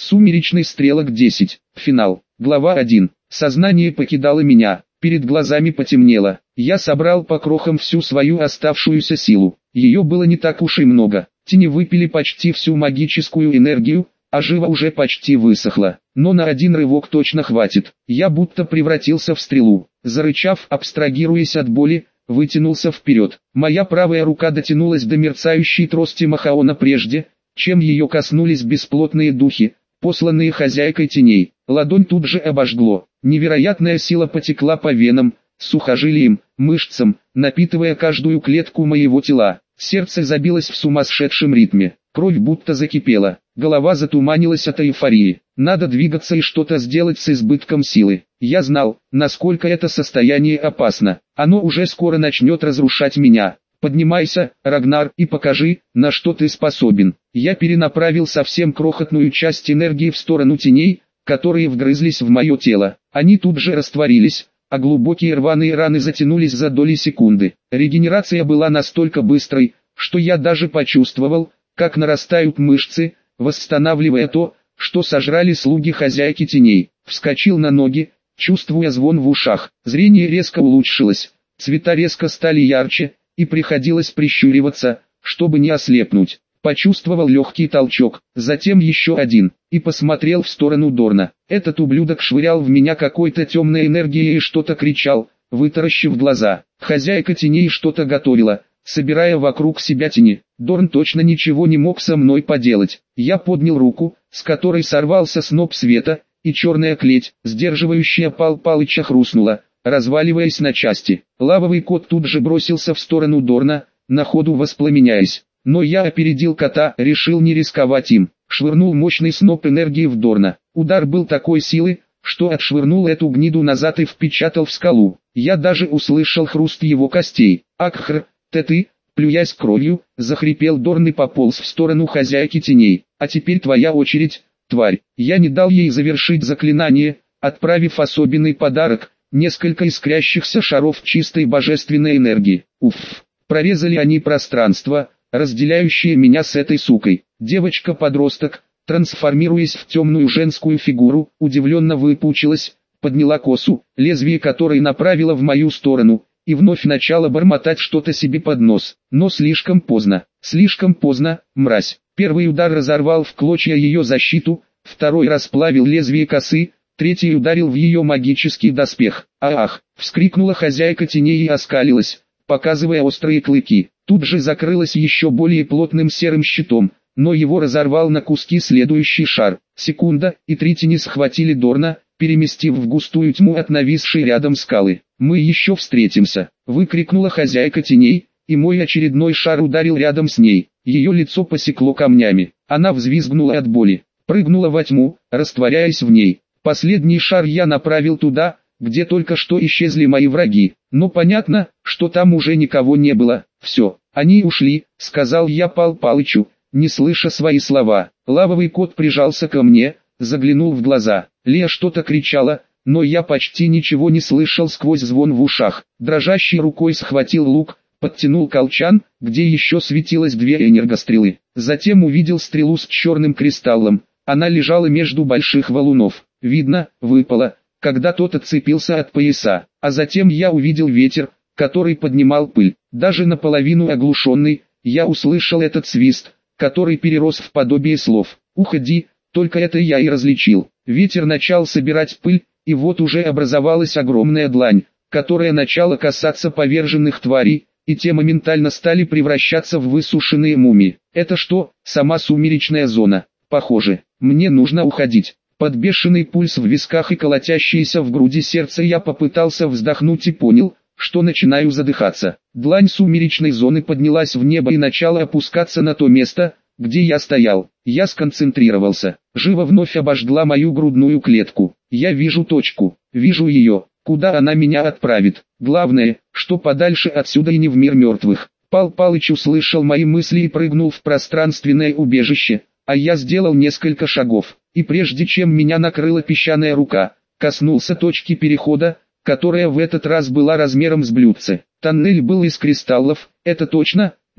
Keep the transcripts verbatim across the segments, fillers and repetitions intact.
Сумеречный стрелок десять. Финал. Глава один. Сознание покидало меня, перед глазами потемнело. Я собрал по крохам всю свою оставшуюся силу. Ее было не так уж и много. Тени выпили почти всю магическую энергию, а жива уже почти высохла. Но на один рывок точно хватит. Я будто превратился в стрелу. Зарычав, абстрагируясь от боли, вытянулся вперед. Моя правая рука дотянулась до мерцающей трости Махаона прежде, чем ее коснулись бесплотные духи, посланные хозяйкой теней. Ладонь тут же обожгло. Невероятная сила потекла по венам, сухожилиям, мышцам, напитывая каждую клетку моего тела. Сердце забилось в сумасшедшем ритме. Кровь будто закипела. Голова затуманилась от эйфории. Надо двигаться и что-то сделать с избытком силы. Я знал, насколько это состояние опасно. Оно уже скоро начнет разрушать меня. Поднимайся, Рагнар, и покажи, на что ты способен. Я перенаправил совсем крохотную часть энергии в сторону теней, которые вгрызлись в мое тело. Они тут же растворились, а глубокие рваные раны затянулись за доли секунды. Регенерация была настолько быстрой, что я даже почувствовал, как нарастают мышцы, восстанавливая то, что сожрали слуги хозяйки теней. Вскочил на ноги, чувствуя звон в ушах. Зрение резко улучшилось, цвета резко стали ярче, и приходилось прищуриваться, чтобы не ослепнуть. Почувствовал легкий толчок, затем еще один, и посмотрел в сторону Дорна. Этот ублюдок швырял в меня какой-то темной энергией и что-то кричал, вытаращив глаза. Хозяйка теней что-то готовила, собирая вокруг себя тени. Дорн точно ничего не мог со мной поделать. Я поднял руку, с которой сорвался сноп света, и черная клеть, сдерживающая Пал Палыча, хрустнула, разваливаясь на части. Лавовый кот тут же бросился в сторону Дорна, на ходу воспламеняясь. Но я опередил кота, решил не рисковать им. Швырнул мощный сноп энергии в Дорна. Удар был такой силы, что отшвырнул эту гниду назад и впечатал в скалу. Я даже услышал хруст его костей. «Акхр, ты ты!» Плюясь кровью, захрипел Дорн и пополз в сторону хозяйки теней. «А теперь твоя очередь, тварь!» Я не дал ей завершить заклинание, отправив особенный подарок, несколько искрящихся шаров чистой божественной энергии. Уф! Прорезали они пространство, разделяющее меня с этой сукой. Девочка-подросток, трансформируясь в темную женскую фигуру, удивленно выпучилась, подняла косу, лезвие которой направила в мою сторону, и вновь начала бормотать что-то себе под нос. Но слишком поздно, слишком поздно, мразь. Первый удар разорвал в клочья ее защиту, второй расплавил лезвие косы, третий ударил в ее магический доспех. «Ах!» — вскрикнула хозяйка теней и оскалилась, показывая острые клыки. Тут же закрылась еще более плотным серым щитом, но его разорвал на куски следующий шар. Секунда, и три тени схватили Дорна, переместив в густую тьму от нависшей рядом скалы. «Мы еще встретимся!» — выкрикнула хозяйка теней, и мой очередной шар ударил рядом с ней. Ее лицо посекло камнями. Она взвизгнула от боли, прыгнула во тьму, растворяясь в ней. Последний шар я направил туда, где только что исчезли мои враги. Но понятно, что там уже никого не было. «Все, они ушли», — сказал я Пал Палычу, не слыша свои слова. Лавовый кот прижался ко мне, заглянул в глаза. Лея что-то кричала, но я почти ничего не слышал сквозь звон в ушах. Дрожащей рукой схватил лук, подтянул колчан, где еще светилось две энергострелы. Затем увидел стрелу с черным кристаллом. Она лежала между больших валунов. Видно, выпала, когда тот отцепился от пояса. А затем я увидел ветер, который поднимал пыль. Даже наполовину оглушенный, я услышал этот свист, который перерос в подобие слов. «Уходи», только это я и различил. Ветер начал собирать пыль, и вот уже образовалась огромная длань, которая начала касаться поверженных тварей, и те моментально стали превращаться в высушенные мумии. Это что, сама сумеречная зона? Похоже, мне нужно уходить. Под бешеный пульс в висках и колотящееся в груди сердце я попытался вздохнуть и понял, что начинаю задыхаться. Длань сумеречной зоны поднялась в небо и начала опускаться на то место, где я стоял. Я сконцентрировался. Жива вновь обожгла мою грудную клетку. Я вижу точку, вижу ее, куда она меня отправит. Главное, что подальше отсюда и не в мир мертвых. Пал Палыч услышал мои мысли и прыгнул в пространственное убежище, а я сделал несколько шагов, и прежде чем меня накрыла песчаная рука, коснулся точки перехода, которая в этот раз была размером с блюдце. Тоннель был из кристаллов, это точно,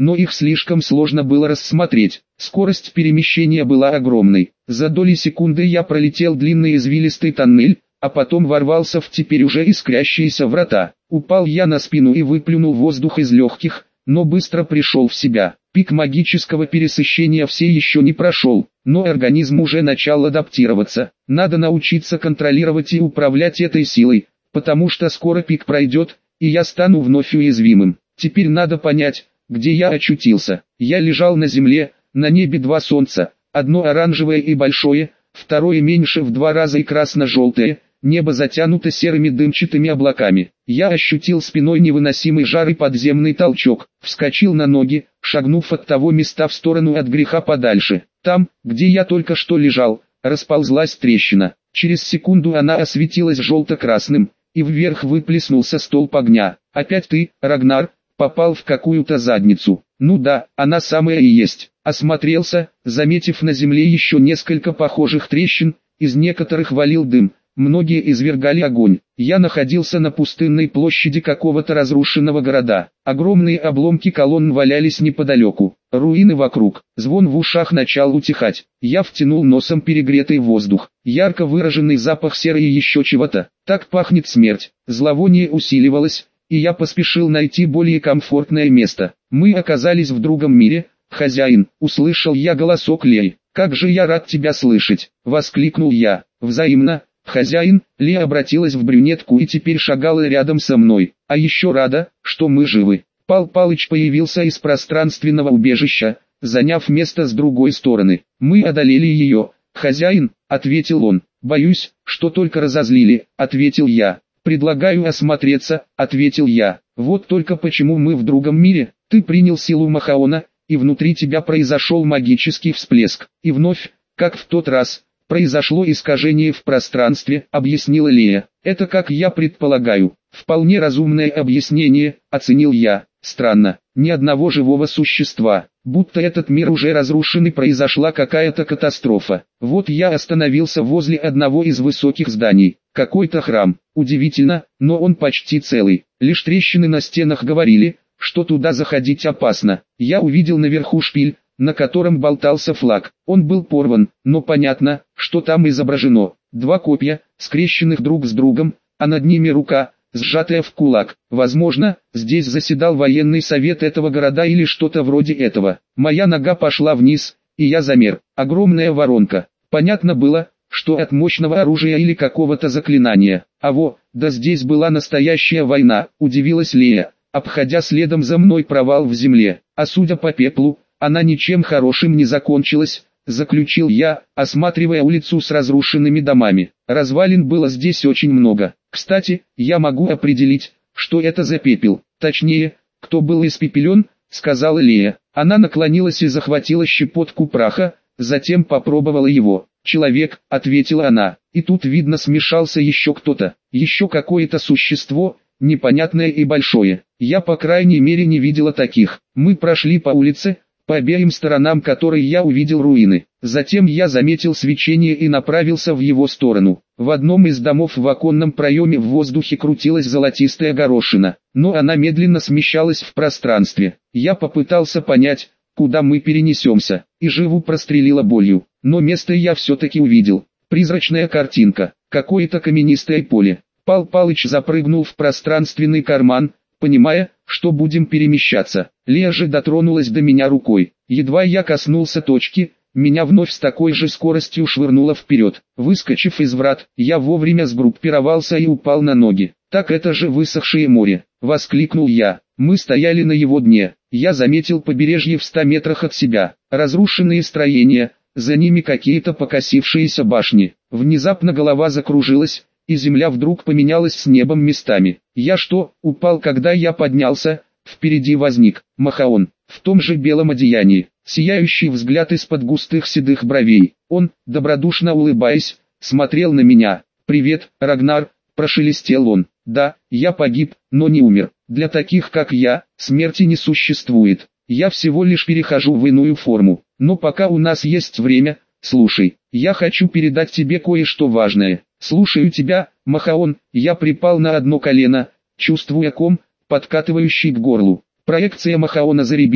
но их слишком сложно было рассмотреть. Скорость перемещения была огромной. За доли секунды я пролетел длинный извилистый тоннель, а потом ворвался в теперь уже искрящиеся врата. Упал я на спину и выплюнул воздух из легких, но быстро пришел в себя. Пик магического пересыщения все еще не прошел, но организм уже начал адаптироваться. Надо научиться контролировать и управлять этой силой, потому что скоро пик пройдет, и я стану вновь уязвимым. Теперь надо понять, где я очутился. Я лежал на земле, на небе два солнца, одно оранжевое и большое, второе меньше в два раза и красно-желтое. Небо затянуто серыми дымчатыми облаками. Я ощутил спиной невыносимый жар и подземный толчок, вскочил на ноги, шагнув от того места в сторону от греха подальше. Там, где я только что лежал, расползлась трещина. Через секунду она осветилась желто-красным, и вверх выплеснулся столб огня. «Опять ты, Рагнар, попал в какую-то задницу». «Ну да, она самая и есть». Осмотрелся, заметив на земле еще несколько похожих трещин, из некоторых валил дым. Многие извергали огонь. Я находился на пустынной площади какого-то разрушенного города. Огромные обломки колонн валялись неподалеку. Руины вокруг. Звон в ушах начал утихать. Я втянул носом перегретый воздух. Ярко выраженный запах серы и еще чего-то. Так пахнет смерть. Зловоние усиливалось, и я поспешил найти более комфортное место. Мы оказались в другом мире. «Хозяин», — услышал я голосок Леи. «Как же я рад тебя слышать!» — воскликнул я. «Взаимно». «Хозяин», Ли обратилась в брюнетку и теперь шагала рядом со мной. «А еще рада, что мы живы». Пал Палыч появился из пространственного убежища, заняв место с другой стороны. «Мы одолели ее, хозяин», — ответил он. «Боюсь, что только разозлили», — ответил я. «Предлагаю осмотреться», — ответил я. «Вот только почему мы в другом мире, ты принял силу Махаона, и внутри тебя произошел магический всплеск. И вновь, как в тот раз, произошло искажение в пространстве», — объяснила Лея. «Это, как я предполагаю, вполне разумное объяснение», — оценил я. «Странно, ни одного живого существа, будто этот мир уже разрушен и произошла какая-то катастрофа. Вот я остановился возле одного из высоких зданий, какой-то храм. Удивительно, но он почти целый, лишь трещины на стенах говорили, что туда заходить опасно. Я увидел наверху шпиль, на котором болтался флаг. Он был порван, но понятно, что там изображено. Два копья, скрещенных друг с другом, а над ними рука, сжатая в кулак. Возможно, здесь заседал военный совет этого города или что-то вроде этого. Моя нога пошла вниз, и я замер. Огромная воронка. Понятно было, что от мощного оружия или какого-то заклинания. А во, да здесь была настоящая война, удивилась Лея, обходя следом за мной провал в земле. А судя по пеплу, она ничем хорошим не закончилась, заключил я, осматривая улицу с разрушенными домами. Развалин было здесь очень много. Кстати, я могу определить, что это за пепел. Точнее, кто был испепелен, сказала Лея. Она наклонилась и захватила щепотку праха, затем попробовала его. «Человек», — ответила она. И тут видно смешался еще кто-то, еще какое-то существо, непонятное и большое. Я по крайней мере не видела таких. Мы прошли по улице, по обеим сторонам которой я увидел руины. Затем я заметил свечение и направился в его сторону. В одном из домов в оконном проеме в воздухе крутилась золотистая горошина, но она медленно смещалась в пространстве. Я попытался понять, куда мы перенесемся, и живу прострелила болью. Но место я все-таки увидел. Призрачная картинка, какое-то каменистое поле. Пал Палыч запрыгнул в пространственный карман, понимая, что будем перемещаться. Лея же дотронулась до меня рукой. Едва я коснулся точки, меня вновь с такой же скоростью швырнуло вперед. Выскочив из врат, я вовремя сгруппировался и упал на ноги. «Так это же высохшее море!» — воскликнул я. Мы стояли на его дне. Я заметил побережье в ста метрах от себя. Разрушенные строения, за ними какие-то покосившиеся башни. Внезапно голова закружилась, и земля вдруг поменялась с небом местами. Я что, упал, когда я поднялся? Впереди возник Махаон, в том же белом одеянии, сияющий взгляд из-под густых седых бровей. Он, добродушно улыбаясь, смотрел на меня. «Привет, Рагнар», — прошелестел он. «Да, я погиб, но не умер. Для таких, как я, смерти не существует. Я всего лишь перехожу в иную форму. Но пока у нас есть время, слушай, я хочу передать тебе кое-что важное». «Слушаю тебя, Махаон», я припал на одно колено, чувствуя ком, подкатывающий к горлу. Проекция Махаона заребила,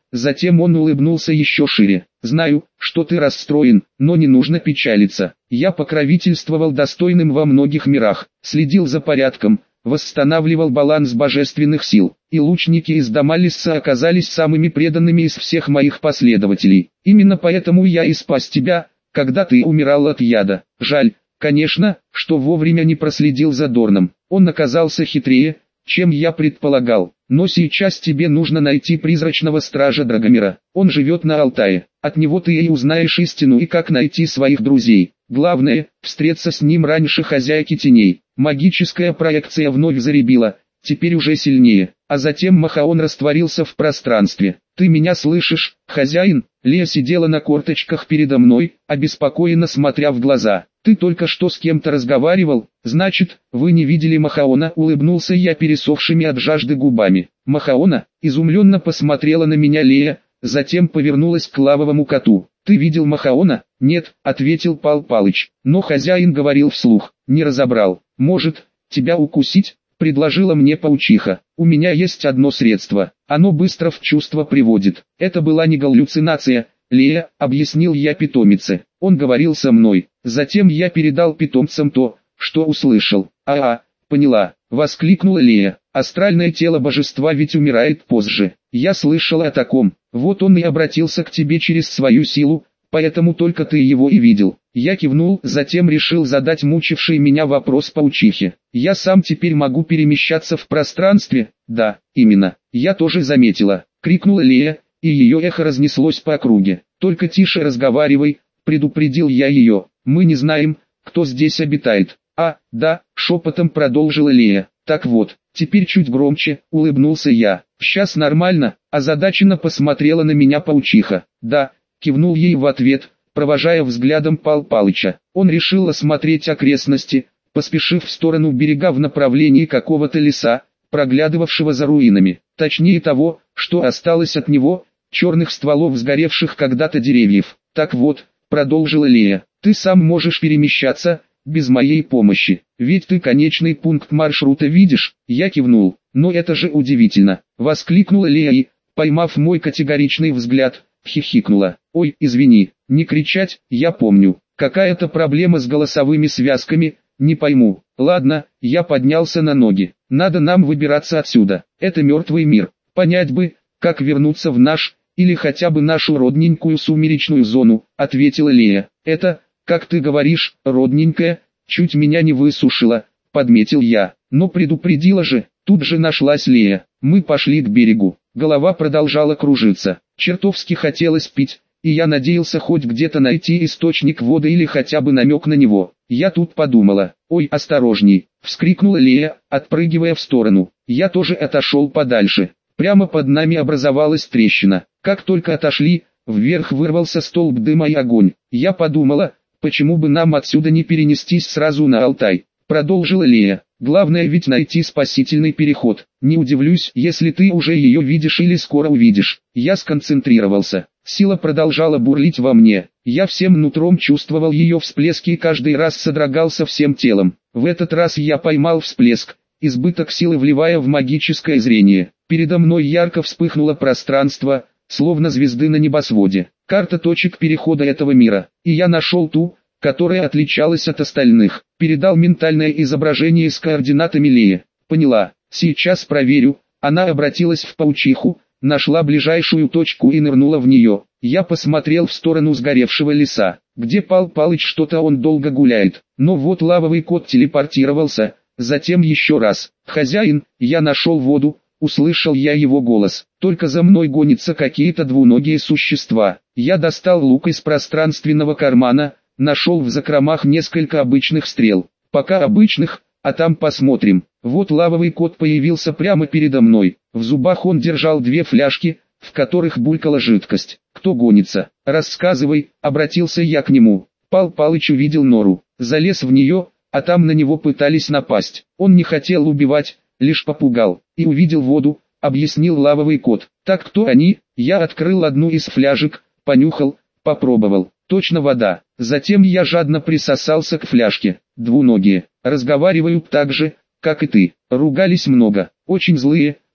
Затем он улыбнулся еще шире. «Знаю, что ты расстроен, но не нужно печалиться. Я покровительствовал достойным во многих мирах, следил за порядком, восстанавливал баланс божественных сил, и лучники из Дамалисса оказались самыми преданными из всех моих последователей. Именно поэтому я и спас тебя, когда ты умирал от яда. Жаль, конечно, что вовремя не проследил за Дорном. Он оказался хитрее, чем я предполагал. Но сейчас тебе нужно найти призрачного стража Драгомира. Он живет на Алтае. От него ты и узнаешь истину и как найти своих друзей. Главное, встреться с ним раньше хозяйки теней». Магическая проекция вновь заребила, теперь уже сильнее, а затем Махаон растворился в пространстве. «Ты меня слышишь, хозяин?» Лея сидела на корточках передо мной, обеспокоенно смотря в глаза. «Ты только что с кем-то разговаривал? Значит, вы не видели Махаона?» Улыбнулся я пересохшими от жажды губами. «Махаона?» Изумленно посмотрела на меня Лея, затем повернулась к лавовому коту. «Ты видел Махаона?» «Нет», — ответил Пал Палыч, но хозяин говорил вслух, не разобрал. «Может, тебя укусить?» — предложила мне паучиха. «У меня есть одно средство, оно быстро в чувство приводит». «Это была не галлюцинация, Лея», — объяснил я питомице. Он говорил со мной. Затем я передал питомцам то, что услышал. «А-а, поняла», — воскликнула Лея. «Астральное тело божества ведь умирает позже. Я слышала о таком. Вот он и обратился к тебе через свою силу, поэтому только ты его и видел». Я кивнул, затем решил задать мучивший меня вопрос паучихе. «Я сам теперь могу перемещаться в пространстве?» «Да, именно. Я тоже заметила», — крикнула Лея, и ее эхо разнеслось по округе. «Только тише разговаривай», — предупредил я ее. «Мы не знаем, кто здесь обитает». «А, да», — шепотом продолжила Лея. «Так вот, теперь чуть громче», — улыбнулся я. «Сейчас нормально», — озадаченно посмотрела на меня паучиха. «Да», — кивнул ей в ответ, провожая взглядом Пал Палыча. Он решил осмотреть окрестности, поспешив в сторону берега в направлении какого-то леса, проглядывавшего за руинами. Точнее того, что осталось от него, черных стволов сгоревших когда-то деревьев. «Так вот», — продолжила Лея, — «ты сам можешь перемещаться, без моей помощи. Ведь ты конечный пункт маршрута видишь?» Я кивнул. «Но это же удивительно», — воскликнула Лея и, поймав мой категоричный взгляд, хихикнула. «Ой, извини, не кричать, я помню. Какая-то проблема с голосовыми связками, не пойму. Ладно», я поднялся на ноги. «Надо нам выбираться отсюда. Это мертвый мир. Понять бы, как вернуться в наш, или хотя бы нашу родненькую сумеречную зону», ответила Лея. «Это, как ты говоришь, родненькая, чуть меня не высушила», подметил я. «Но предупредила же». Тут же нашлась Лея. Мы пошли к берегу. Голова продолжала кружиться. Чертовски хотелось пить, и я надеялся хоть где-то найти источник воды или хотя бы намек на него. Я тут подумала. «Ой, осторожней!» — вскрикнула Лея, отпрыгивая в сторону. Я тоже отошел подальше. Прямо под нами образовалась трещина. Как только отошли, вверх вырвался столб дыма и огонь. Я подумала, почему бы нам отсюда не перенестись сразу на Алтай. Продолжила Лея. «Главное ведь найти спасительный переход. Не удивлюсь, если ты уже ее видишь или скоро увидишь». Я сконцентрировался. Сила продолжала бурлить во мне. Я всем нутром чувствовал ее всплески и каждый раз содрогался всем телом. В этот раз я поймал всплеск, избыток силы вливая в магическое зрение. Передо мной ярко вспыхнуло пространство, словно звезды на небосводе. Карта точек перехода этого мира. И я нашел ту, которая отличалась от остальных. Передал ментальное изображение с координатами Леи. «Поняла, сейчас проверю». Она обратилась в паучиху, нашла ближайшую точку и нырнула в нее. Я посмотрел в сторону сгоревшего леса, где Пал Палыч что-то он долго гуляет. Но вот лавовый кот телепортировался, затем еще раз. «Хозяин, я нашел воду», услышал я его голос. «Только за мной гонятся какие-то двуногие существа». Я достал лук из пространственного кармана, нашел в закромах несколько обычных стрел. Пока обычных, а там посмотрим. Вот лавовый кот появился прямо передо мной. В зубах он держал две фляжки, в которых булькала жидкость. «Кто гонится? Рассказывай», обратился я к нему. Пал Палыч увидел нору, залез в нее, а там на него пытались напасть. Он не хотел убивать, лишь попугал. И увидел воду, объяснил лавовый кот. «Так кто они?» Я открыл одну из фляжек, понюхал, попробовал. Точно вода. Затем я жадно присосался к фляжке. Двуногие. Разговаривают так же, как и ты. Ругались много. Очень злые,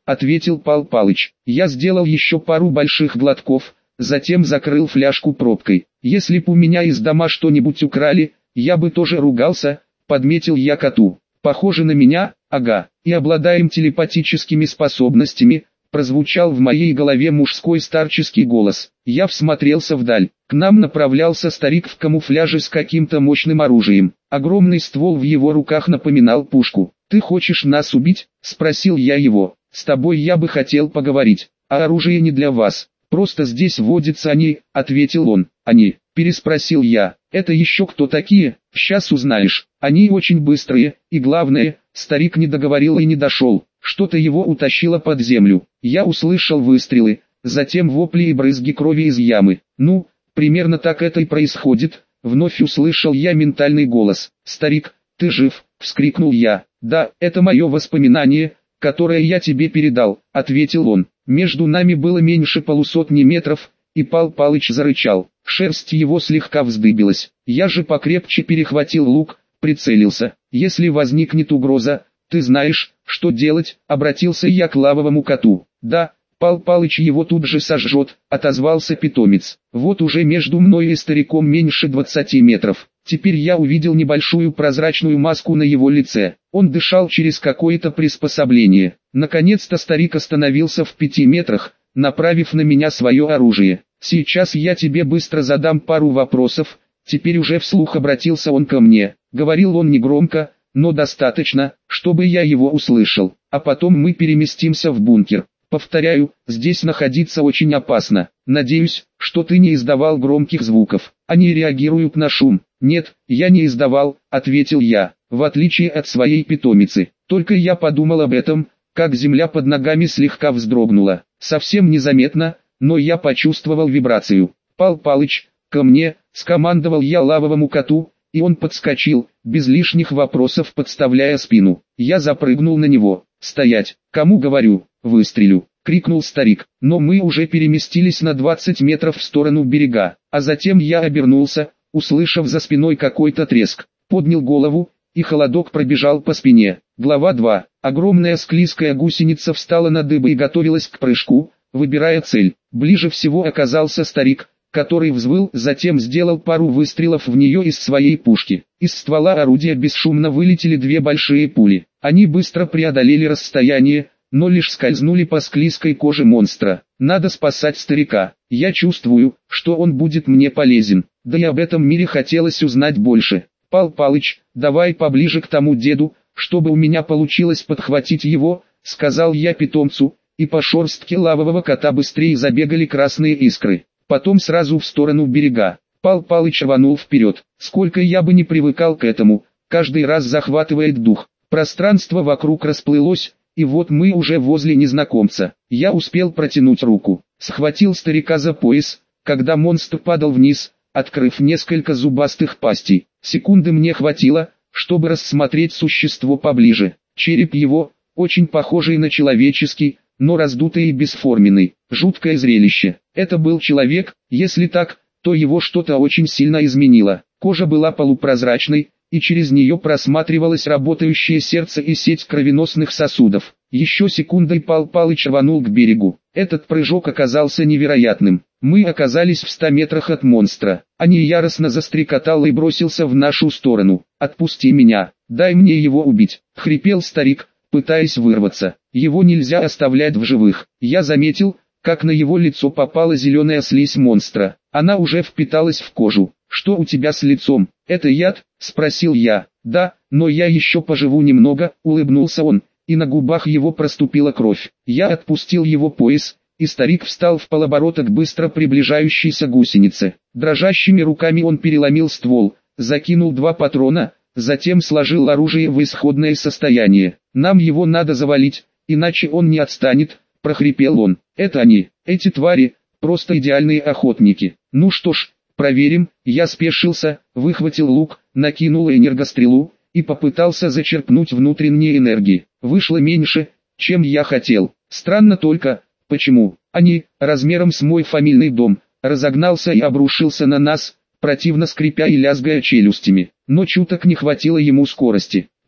ответил Пал Палыч. Я сделал еще пару больших глотков, затем закрыл фляжку пробкой. Если б у меня из дома что-нибудь украли, я бы тоже ругался, подметил я коту. Похоже на меня, ага, и обладаем телепатическими способностями, прозвучал в моей голове мужской старческий голос. Я всмотрелся вдаль. К нам направлялся старик в камуфляже с каким-то мощным оружием. Огромный ствол в его руках напоминал пушку. «Ты хочешь нас убить?» – спросил я его. «С тобой я бы хотел поговорить, а оружие не для вас. Просто здесь водятся они», – ответил он. «Они?» – переспросил я. «Это еще кто такие? Сейчас узнаешь. Они очень быстрые, и главное, старик не договорил и не дошел. Что-то его утащило под землю. Я услышал выстрелы, затем вопли и брызги крови из ямы. Ну, примерно так это и происходит». Вновь услышал я ментальный голос. «Старик, ты жив?» – вскрикнул я. «Да, это мое воспоминание, которое я тебе передал», – ответил он. Между нами было меньше полусотни метров, и Пал Палыч зарычал. Шерсть его слегка вздыбилась. Я же покрепче перехватил лук, прицелился. «Если возникнет угроза, ты знаешь, что делать», — обратился я к лавовому коту. «Да, Пал Палыч его тут же сожжет», — отозвался питомец. Вот уже между мной и стариком меньше двадцати метров. Теперь я увидел небольшую прозрачную маску на его лице. Он дышал через какое-то приспособление. Наконец-то старик остановился в пяти метрах, направив на меня свое оружие. «Сейчас я тебе быстро задам пару вопросов», — теперь уже вслух обратился он ко мне. Говорил он негромко, но достаточно, чтобы я его услышал. «А потом мы переместимся в бункер. Повторяю, здесь находиться очень опасно. Надеюсь, что ты не издавал громких звуков. Они реагируют на шум». «Нет, я не издавал», — ответил я, в отличие от своей питомицы. Только я подумал об этом, как земля под ногами слегка вздрогнула. Совсем незаметно, но я почувствовал вибрацию. «Пал Палыч, ко мне», — скомандовал я лавовому коту, и он подскочил, без лишних вопросов подставляя спину. Я запрыгнул на него. «Стоять! Кому говорю, выстрелю!» — крикнул старик. Но мы уже переместились на двадцать метров в сторону берега, а затем я обернулся, услышав за спиной какой-то треск. Поднял голову, и холодок пробежал по спине. Глава два. Огромная склизкая гусеница встала на дыбы и готовилась к прыжку, выбирая цель. Ближе всего оказался старик, который взвыл, затем сделал пару выстрелов в нее из своей пушки. Из ствола орудия бесшумно вылетели две большие пули. Они быстро преодолели расстояние, но лишь скользнули по склизкой коже монстра. Надо спасать старика. Я чувствую, что он будет мне полезен. Да и об этом мире хотелось узнать больше. «Пал Палыч, давай поближе к тому деду, чтобы у меня получилось подхватить его», — сказал я питомцу, и по шерстке лавового кота быстрее забегали красные искры. Потом сразу в сторону берега. Пал Палыч рванул вперед. Сколько я бы не привыкал к этому, каждый раз захватывает дух. Пространство вокруг расплылось, и вот мы уже возле незнакомца. Я успел протянуть руку, схватил старика за пояс, когда монстр падал вниз, открыв несколько зубастых пастей. Секунды мне хватило, чтобы рассмотреть существо поближе. Череп его, очень похожий на человеческий, но раздутый и бесформенный. Жуткое зрелище. Это был человек, если так, то его что-то очень сильно изменило. Кожа была полупрозрачной, и через нее просматривалось работающее сердце и сеть кровеносных сосудов. Еще секундой Пал Палыч рванул к берегу. Этот прыжок оказался невероятным. Мы оказались в ста метрах от монстра. Они яростно застрекотал и бросился в нашу сторону. «Отпусти меня, дай мне его убить», — хрипел старик, пытаясь вырваться. Его нельзя оставлять в живых. Я заметил, как на его лицо попала зеленая слизь монстра. Она уже впиталась в кожу. «Что у тебя с лицом? Это яд?» — спросил я. «Да, но я еще поживу немного», — улыбнулся он, и на губах его проступила кровь. Я отпустил его пояс, и старик встал в полоборота к быстро приближающейся гусенице. Дрожащими руками он переломил ствол, закинул два патрона, затем сложил оружие в исходное состояние. «Нам его надо завалить, иначе он не отстанет», — прохрипел он. «Это они, эти твари, просто идеальные охотники. Ну что ж, проверим». Я спешился, выхватил лук, накинул энергострелу, и попытался зачерпнуть внутренней энергии. Вышло меньше, чем я хотел. Странно только, почему они, размером с мой фамильный дом, разогнался и обрушился на нас, противно скрипя и лязгая челюстями. Но чуток не хватило ему скорости.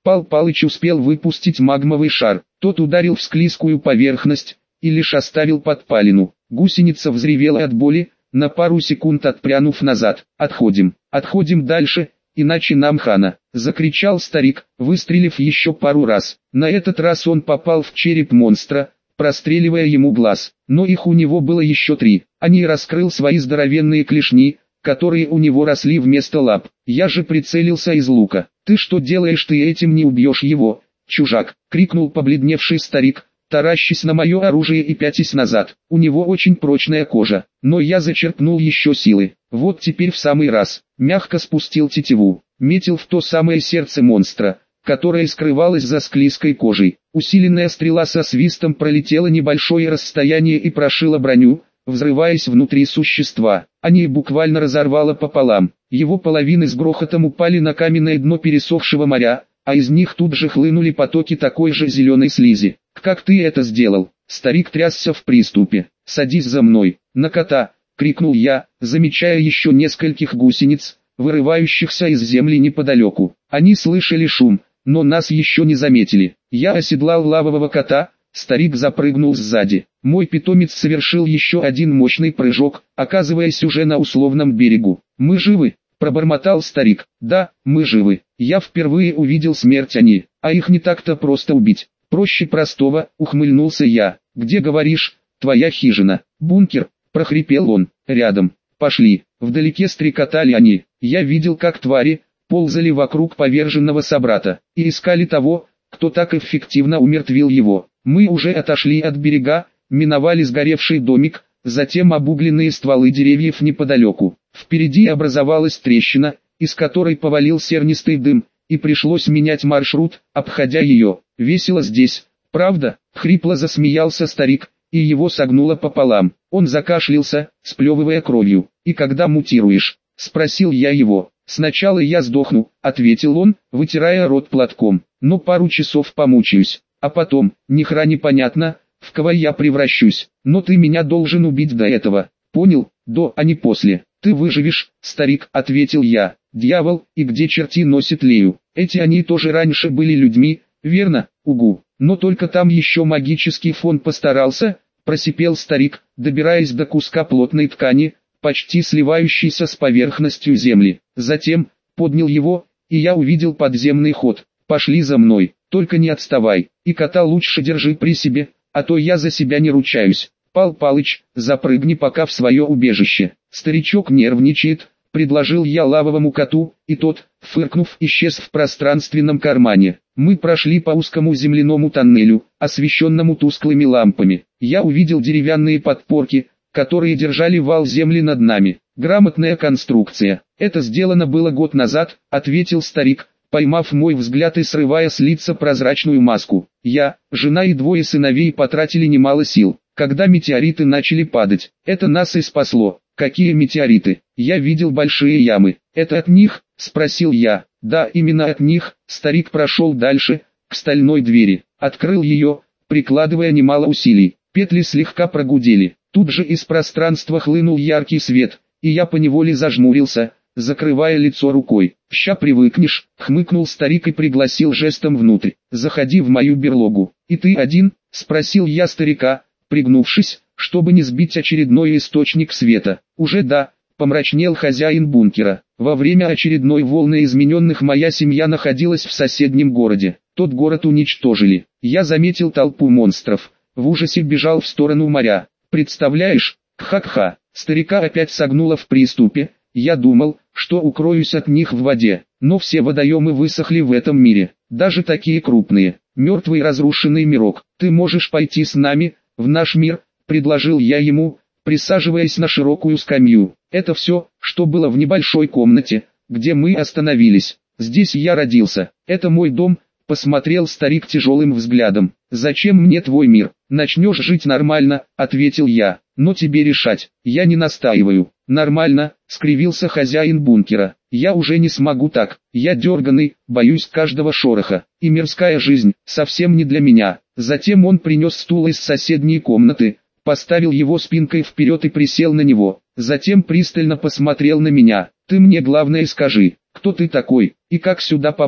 Пал Палыч успел выпустить магмовый шар, тот ударил в склизкую поверхность и лишь оставил подпалину. Гусеница взревела от боли, на пару секунд отпрянув назад. «Отходим, отходим дальше, иначе нам хана!» — закричал старик, выстрелив еще пару раз. На этот раз он попал в череп монстра, простреливая ему глаз, но их у него было еще три. Они раскрыл свои здоровенные клешни, которые у него росли вместо лап. Я же прицелился из лука. «Ты что делаешь, ты этим не убьешь его, чужак!» — крикнул побледневший старик, таращись на мое оружие и пятясь назад. У него очень прочная кожа, но я зачерпнул еще силы. Вот теперь в самый раз. Мягко спустил тетиву, метил в то самое сердце монстра, которое скрывалось за склизкой кожей. Усиленная стрела со свистом пролетела небольшое расстояние и прошила броню, взрываясь внутри существа. Они буквально разорвало пополам. Его половины с грохотом упали на каменное дно пересохшего моря, а из них тут же хлынули потоки такой же зеленой слизи. «Как ты это сделал?» Старик трясся в приступе. «Садись за мной, на кота!» — крикнул я, замечая еще нескольких гусениц, вырывающихся из земли неподалеку. Они слышали шум, но нас еще не заметили. Я оседлал лавового кота, старик запрыгнул сзади. Мой питомец совершил еще один мощный прыжок, оказываясь уже на условном берегу. «Мы живы?» — пробормотал старик. «Да, мы живы. Я впервые увидел смерть они, а их не так-то просто убить». «Проще простого», — ухмыльнулся я. «Где, говоришь, твоя хижина?» «Бункер», — прохрипел он. «Рядом. Пошли». Вдалеке стрекотали они. Я видел, как твари ползали вокруг поверженного собрата и искали того, кто так эффективно умертвил его. Мы уже отошли от берега, миновали сгоревший домик, затем обугленные стволы деревьев неподалеку. Впереди образовалась трещина, из которой повалил сернистый дым, и пришлось менять маршрут, обходя ее. «Весело здесь, правда?» — хрипло засмеялся старик, и его согнуло пополам. Он закашлялся, сплевывая кровью. «И когда мутируешь?» — спросил я его. «Сначала я сдохну», — ответил он, вытирая рот платком. «Но пару часов помучаюсь, а потом, ни хра не понятно, в кого я превращусь. Но ты меня должен убить до этого. Понял? До, а не после. Ты выживешь, старик», — ответил я. «Дьявол, и где черти носит Лею? Эти они тоже раньше были людьми, верно? Угу. Но только там еще магический фон постарался», — просипел старик, добираясь до куска плотной ткани, почти сливающейся с поверхностью земли. Затем поднял его, и я увидел подземный ход. «Пошли за мной, только не отставай, и кота лучше держи при себе, а то я за себя не ручаюсь. Пал Палыч, запрыгни пока в свое убежище». «Старичок нервничает», — предложил я лавовому коту, и тот, фыркнув, исчез в пространственном кармане. Мы прошли по узкому земляному тоннелю, освещенному тусклыми лампами. Я увидел деревянные подпорки, которые держали вал земли над нами. «Грамотная конструкция. Это сделано было год назад», — ответил старик, поймав мой взгляд и срывая с лица прозрачную маску. «Я, жена и двое сыновей потратили немало сил, когда метеориты начали падать. Это нас и спасло». «Какие метеориты? Я видел большие ямы. Это от них?» — спросил я. «Да, именно от них». Старик прошел дальше, к стальной двери, открыл ее, прикладывая немало усилий. Петли слегка прогудели. Тут же из пространства хлынул яркий свет, и я поневоле зажмурился, закрывая лицо рукой. «Ща привыкнешь», — хмыкнул старик и пригласил жестом внутрь. «Заходи в мою берлогу». «И ты один?» — спросил я старика, пригнувшись, чтобы не сбить очередной источник света. «Уже да», — помрачнел хозяин бункера. «Во время очередной волны измененных моя семья находилась в соседнем городе. Тот город уничтожили. Я заметил толпу монстров. В ужасе бежал в сторону моря. Представляешь? Кха-кха». Старика опять согнуло в приступе. Я думал, что укроюсь от них в воде. Но все водоемы высохли в этом мире. Даже такие крупные. Мертвый разрушенный мирок. «Ты можешь пойти с нами, в наш мир», — предложил я ему, присаживаясь на широкую скамью. «Это все, что было в небольшой комнате, где мы остановились. Здесь я родился. Это мой дом», — посмотрел старик тяжелым взглядом. «Зачем мне твой мир? Начнешь жить нормально», — ответил я. «Но тебе решать. Я не настаиваю». «Нормально», — скривился хозяин бункера. «Я уже не смогу так. Я дерганый, боюсь каждого шороха. И мирская жизнь совсем не для меня». Затем он принес стул из соседней комнаты, поставил его спинкой вперед и присел на него. Затем пристально посмотрел на меня. «Ты мне главное скажи, кто ты такой, и как сюда попал?»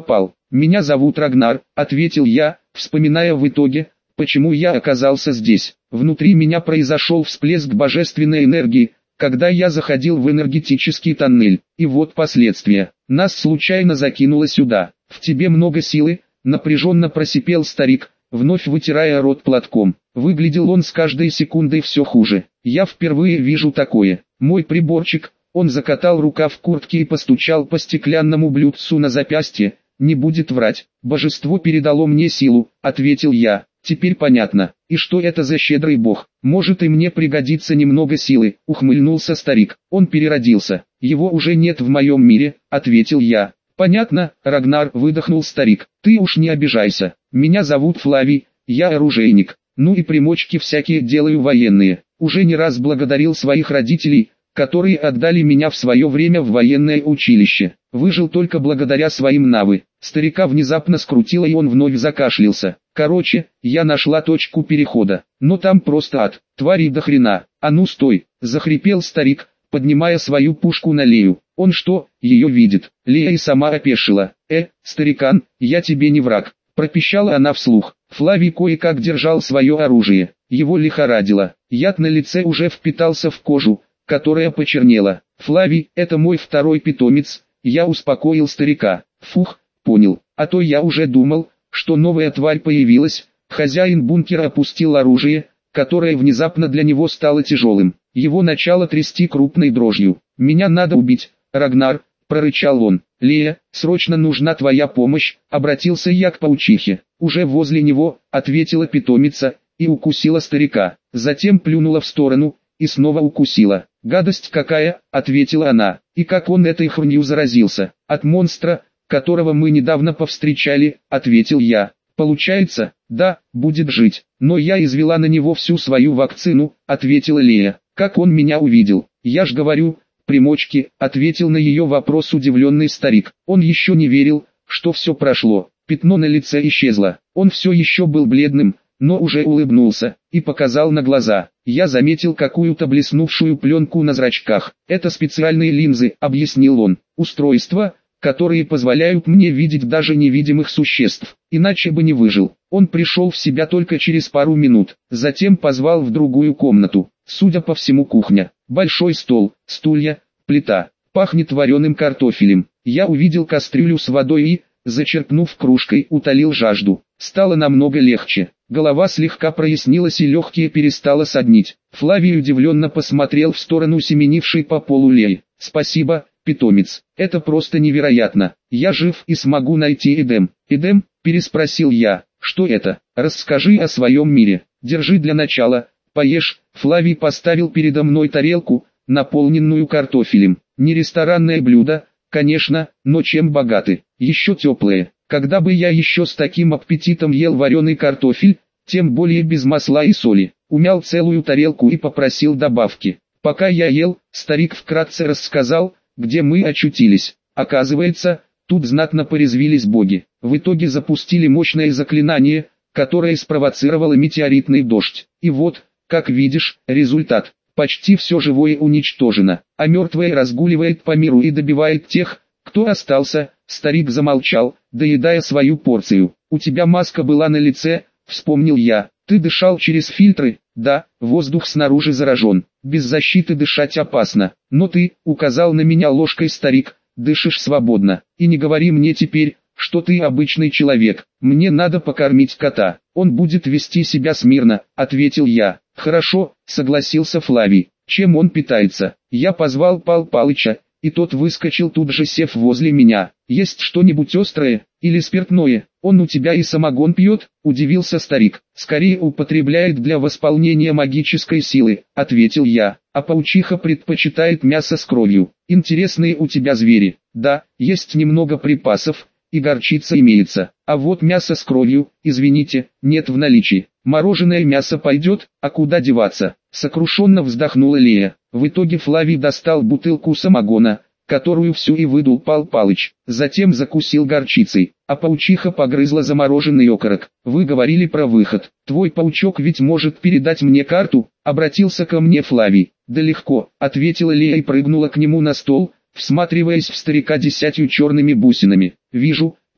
«Меня зовут Рагнар», — ответил я, вспоминая в итоге, почему я оказался здесь. Внутри меня произошел всплеск божественной энергии, когда я заходил в энергетический тоннель, и вот последствия. Нас случайно закинуло сюда. «В тебе много силы», — напряженно просипел старик, вновь вытирая рот платком. Выглядел он с каждой секундой все хуже. «Я впервые вижу такое. Мой приборчик», — он закатал рукав куртки и постучал по стеклянному блюдцу на запястье, — «не будет врать. Божество передало мне силу», — ответил я. «Теперь понятно. И что это за щедрый бог? Может и мне пригодится немного силы», — ухмыльнулся старик. «Он переродился. Его уже нет в моем мире», — ответил я. «Понятно, Рагнар», — выдохнул старик. «Ты уж не обижайся. Меня зовут Флавий, я оружейник. Ну и примочки всякие делаю военные. Уже не раз благодарил своих родителей, которые отдали меня в свое время в военное училище. Выжил только благодаря своим навы». Старика внезапно скрутило и он вновь закашлялся. «Короче, я нашла точку перехода. Но там просто ад. Твари до хрена. А ну стой!» — захрипел старик, поднимая свою пушку на Лею. «Он что, ее видит?» Лея и сама опешила. «Э, старикан, я тебе не враг», — пропищала она вслух. Флавий кое-как держал свое оружие. Его лихорадило. Яд на лице уже впитался в кожу, которая почернела. «Флавий, это мой второй питомец», — я успокоил старика. «Фух, понял. А то я уже думал, что новая тварь появилась». Хозяин бункера опустил оружие, которое внезапно для него стало тяжелым. Его начало трясти крупной дрожью. «Меня надо убить, Рагнар», — прорычал он. «Лея, срочно нужна твоя помощь», — обратился я к паучихе. «Уже возле него», — ответила питомица, и укусила старика. Затем плюнула в сторону, и снова укусила. «Гадость какая», — ответила она. «И как он этой хренью заразился?» «От монстра, которого мы недавно повстречали», — ответил я. «Получается, да, будет жить. Но я извела на него всю свою вакцину», — ответила Лея. «Как он меня увидел?» «Я ж говорю, примочки», — ответил на ее вопрос удивленный старик. Он еще не верил, что все прошло. Пятно на лице исчезло. Он все еще был бледным, но уже улыбнулся, и показал на глаза. Я заметил какую-то блеснувшую пленку на зрачках. «Это специальные линзы», — объяснил он. «Устройства, которые позволяют мне видеть даже невидимых существ, иначе бы не выжил». Он пришел в себя только через пару минут, затем позвал в другую комнату. Судя по всему, кухня. Большой стол, стулья, плита. Пахнет вареным картофелем. Я увидел кастрюлю с водой и, зачерпнув кружкой, утолил жажду. Стало намного легче. Голова слегка прояснилась и легкие перестало соднить. Флавий удивленно посмотрел в сторону семенившей по полу Леи. «Спасибо, питомец. Это просто невероятно. Я жив и смогу найти Эдем». «Эдем?» – переспросил я. «Что это? Расскажи о своем мире. Держи для начала. Поешь». Флавий поставил передо мной тарелку, наполненную картофелем. Не ресторанное блюдо, конечно, но чем богаты. Еще теплое. Когда бы я еще с таким аппетитом ел вареный картофель, тем более без масла и соли. Умял целую тарелку и попросил добавки. Пока я ел, старик вкратце рассказал, где мы очутились. Оказывается, тут знатно порезвились боги. В итоге запустили мощное заклинание, которое спровоцировало метеоритный дождь. И вот, как видишь, результат. Почти все живое уничтожено, а мертвое разгуливает по миру и добивает тех, кто остался. Старик замолчал, доедая свою порцию. «У тебя маска была на лице», — вспомнил я. «Ты дышал через фильтры?» «Да, воздух снаружи заражен. Без защиты дышать опасно. Но ты», — указал на меня ложкой старик, — «дышишь свободно. И не говори мне теперь, что ты обычный человек. Мне надо покормить кота. Он будет вести себя смирно», — ответил я. «Хорошо», — согласился Флавий. «Чем он питается?» Я позвал Пал Палыча, и тот выскочил, тут же сев возле меня. «Есть что-нибудь острое, или спиртное? Он у тебя и самогон пьет?» – удивился старик. «Скорее употребляет для восполнения магической силы», – ответил я. «А паучиха предпочитает мясо с кровью. Интересные у тебя звери». «Да, есть немного припасов, и горчица имеется. А вот мясо с кровью, извините, нет в наличии. Мороженое мясо пойдет, а куда деваться?» Сокрушенно вздохнула Лея. В итоге Флавий достал бутылку самогона, которую всю и выдул Пал Палыч. Затем закусил горчицей, а паучиха погрызла замороженный окорок. «Вы говорили про выход. Твой паучок ведь может передать мне карту?» — обратился ко мне Флавий. «Да легко», — ответила Лея и прыгнула к нему на стол, всматриваясь в старика десятью черными бусинами. «Вижу», —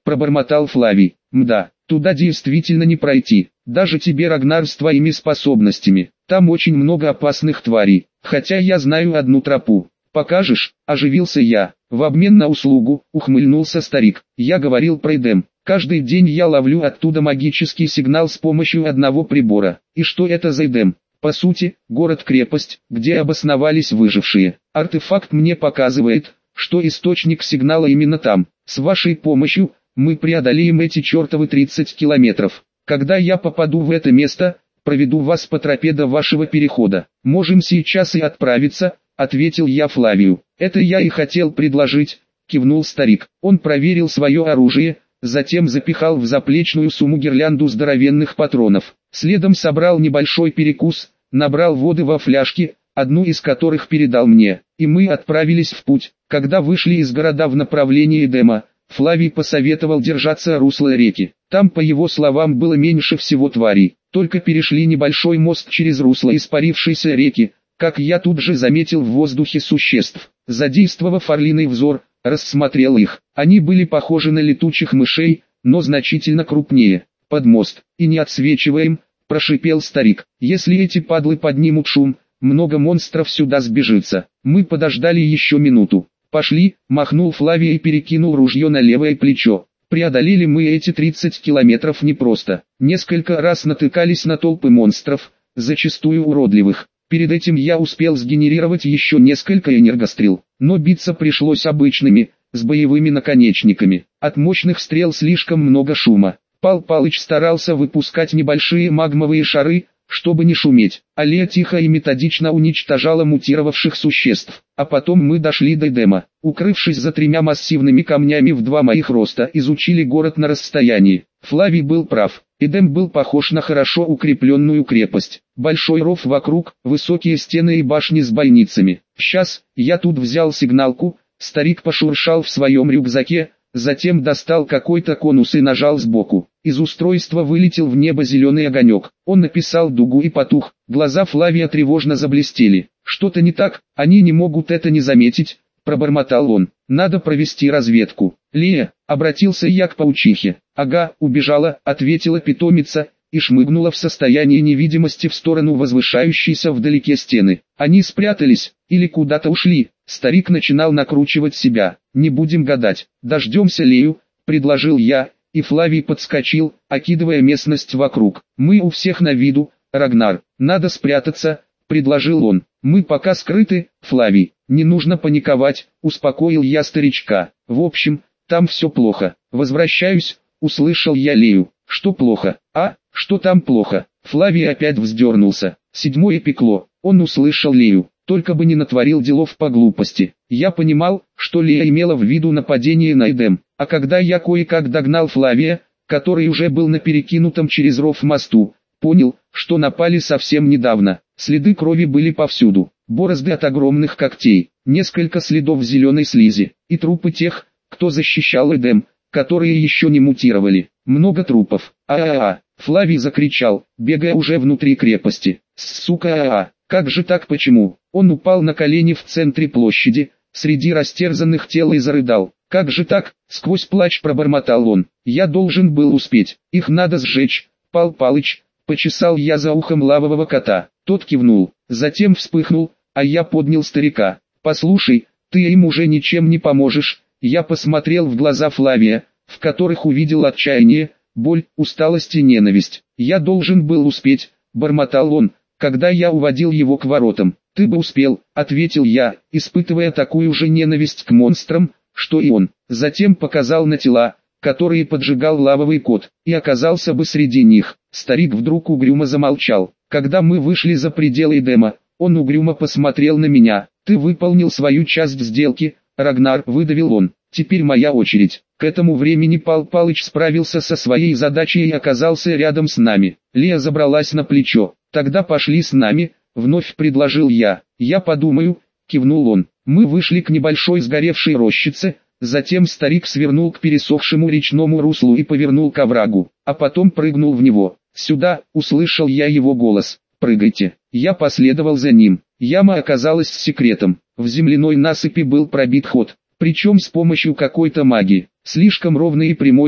пробормотал Флавий. Мда, туда действительно не пройти, даже тебе, Рагнар, с твоими способностями. Там очень много опасных тварей, хотя я знаю одну тропу. Покажешь? Оживился я. В обмен на услугу, ухмыльнулся старик. Я говорил про Эдем. Каждый день я ловлю оттуда магический сигнал с помощью одного прибора. И что это за Эдем? По сути, город-крепость, где обосновались выжившие. Артефакт мне показывает, что источник сигнала именно там. С вашей помощью, мы преодолеем эти чертовы тридцать километров. Когда я попаду в это место, проведу вас по тропе до вашего перехода. Можем сейчас и отправиться, ответил я Флавию. Это я и хотел предложить, кивнул старик. Он проверил свое оружие, затем запихал в заплечную сумму гирлянду здоровенных патронов. Следом собрал небольшой перекус, набрал воды во фляжки, одну из которых передал мне, и мы отправились в путь. Когда вышли из города в направлении Эдема, Флавий посоветовал держаться русла реки. Там, по его словам, было меньше всего тварей. Только перешли небольшой мост через русло испарившейся реки, как я тут же заметил в воздухе существ. Задействовав орлиный взор, рассмотрел их. Они были похожи на летучих мышей, но значительно крупнее. Под мост, и не отсвечиваем, прошипел старик. Если эти падлы поднимут шум, много монстров сюда сбежится. Мы подождали еще минуту. Пошли, махнул Флавий и перекинул ружье на левое плечо. Преодолели мы эти тридцать километров непросто. Несколько раз натыкались на толпы монстров, зачастую уродливых. Перед этим я успел сгенерировать еще несколько энергострел, но биться пришлось обычными, с боевыми наконечниками. От мощных стрел слишком много шума. Пал Палыч старался выпускать небольшие магмовые шары, чтобы не шуметь. Алия тихо и методично уничтожала мутировавших существ. А потом мы дошли до Эдема. Укрывшись за тремя массивными камнями в два моих роста, изучили город на расстоянии. Флавий был прав. Эдем был похож на хорошо укрепленную крепость. Большой ров вокруг, высокие стены и башни с бойницами. Сейчас, я тут взял сигналку, старик пошуршал в своем рюкзаке, затем достал какой-то конус и нажал сбоку. Из устройства вылетел в небо зеленый огонек. Он написал дугу и потух. Глаза Флавия тревожно заблестели. Что-то не так, они не могут это не заметить, пробормотал он. Надо провести разведку. Лея, обратился я к паучихе. Ага, убежала, ответила питомица, и шмыгнула в состоянии невидимости в сторону возвышающейся вдалеке стены. Они спрятались, или куда-то ушли. Старик начинал накручивать себя. Не будем гадать, дождемся Лею, предложил я, и Флавий подскочил, окидывая местность вокруг. Мы у всех на виду, Рагнар, надо спрятаться, предложил он. Мы пока скрыты, Флавий, не нужно паниковать, успокоил я старичка. В общем, там все плохо. Возвращаюсь, услышал я Лею. Что плохо? А, что там плохо? Флавий опять вздернулся. Седьмое пекло. Он услышал Лею. Только бы не натворил делов по глупости. Я понимал, что Лея имела в виду нападение на Эдем. А когда я кое-как догнал Флавия, который уже был на перекинутом через ров мосту, понял, что напали совсем недавно. Следы крови были повсюду. Борозды от огромных когтей, несколько следов зеленой слизи, и трупы тех, кто защищал Эдем, которые еще не мутировали. Много трупов. А-а-а, Флавий закричал, бегая уже внутри крепости. Сука, а-а, как же так, почему? Он упал на колени в центре площади, среди растерзанных тел и зарыдал. Как же так, сквозь плач пробормотал он. Я должен был успеть, их надо сжечь. Пал Палыч, почесал я за ухом лавового кота. Тот кивнул, затем вспыхнул, а я поднял старика. Послушай, ты им уже ничем не поможешь. Я посмотрел в глаза Флавия, в которых увидел отчаяние, боль, усталость и ненависть. Я должен был успеть, бормотал он, когда я уводил его к воротам. Ты бы успел, ответил я, испытывая такую же ненависть к монстрам, что и он. Затем показал на тела, которые поджигал лавовый кот, и оказался бы среди них. Старик вдруг угрюмо замолчал. Когда мы вышли за пределы Эдема, он угрюмо посмотрел на меня. Ты выполнил свою часть сделки, Рагнар, выдавил он. Теперь моя очередь. К этому времени Пал Палыч справился со своей задачей и оказался рядом с нами. Лея забралась на плечо. Тогда пошли с нами, вновь предложил я. Я подумаю, кивнул он. Мы вышли к небольшой сгоревшей рощице, затем старик свернул к пересохшему речному руслу и повернул к оврагу, а потом прыгнул в него. Сюда, услышал я его голос. Прыгайте. Я последовал за ним. Яма оказалась с секретом. В земляной насыпи был пробит ход, причем с помощью какой-то магии. Слишком ровный и прямой,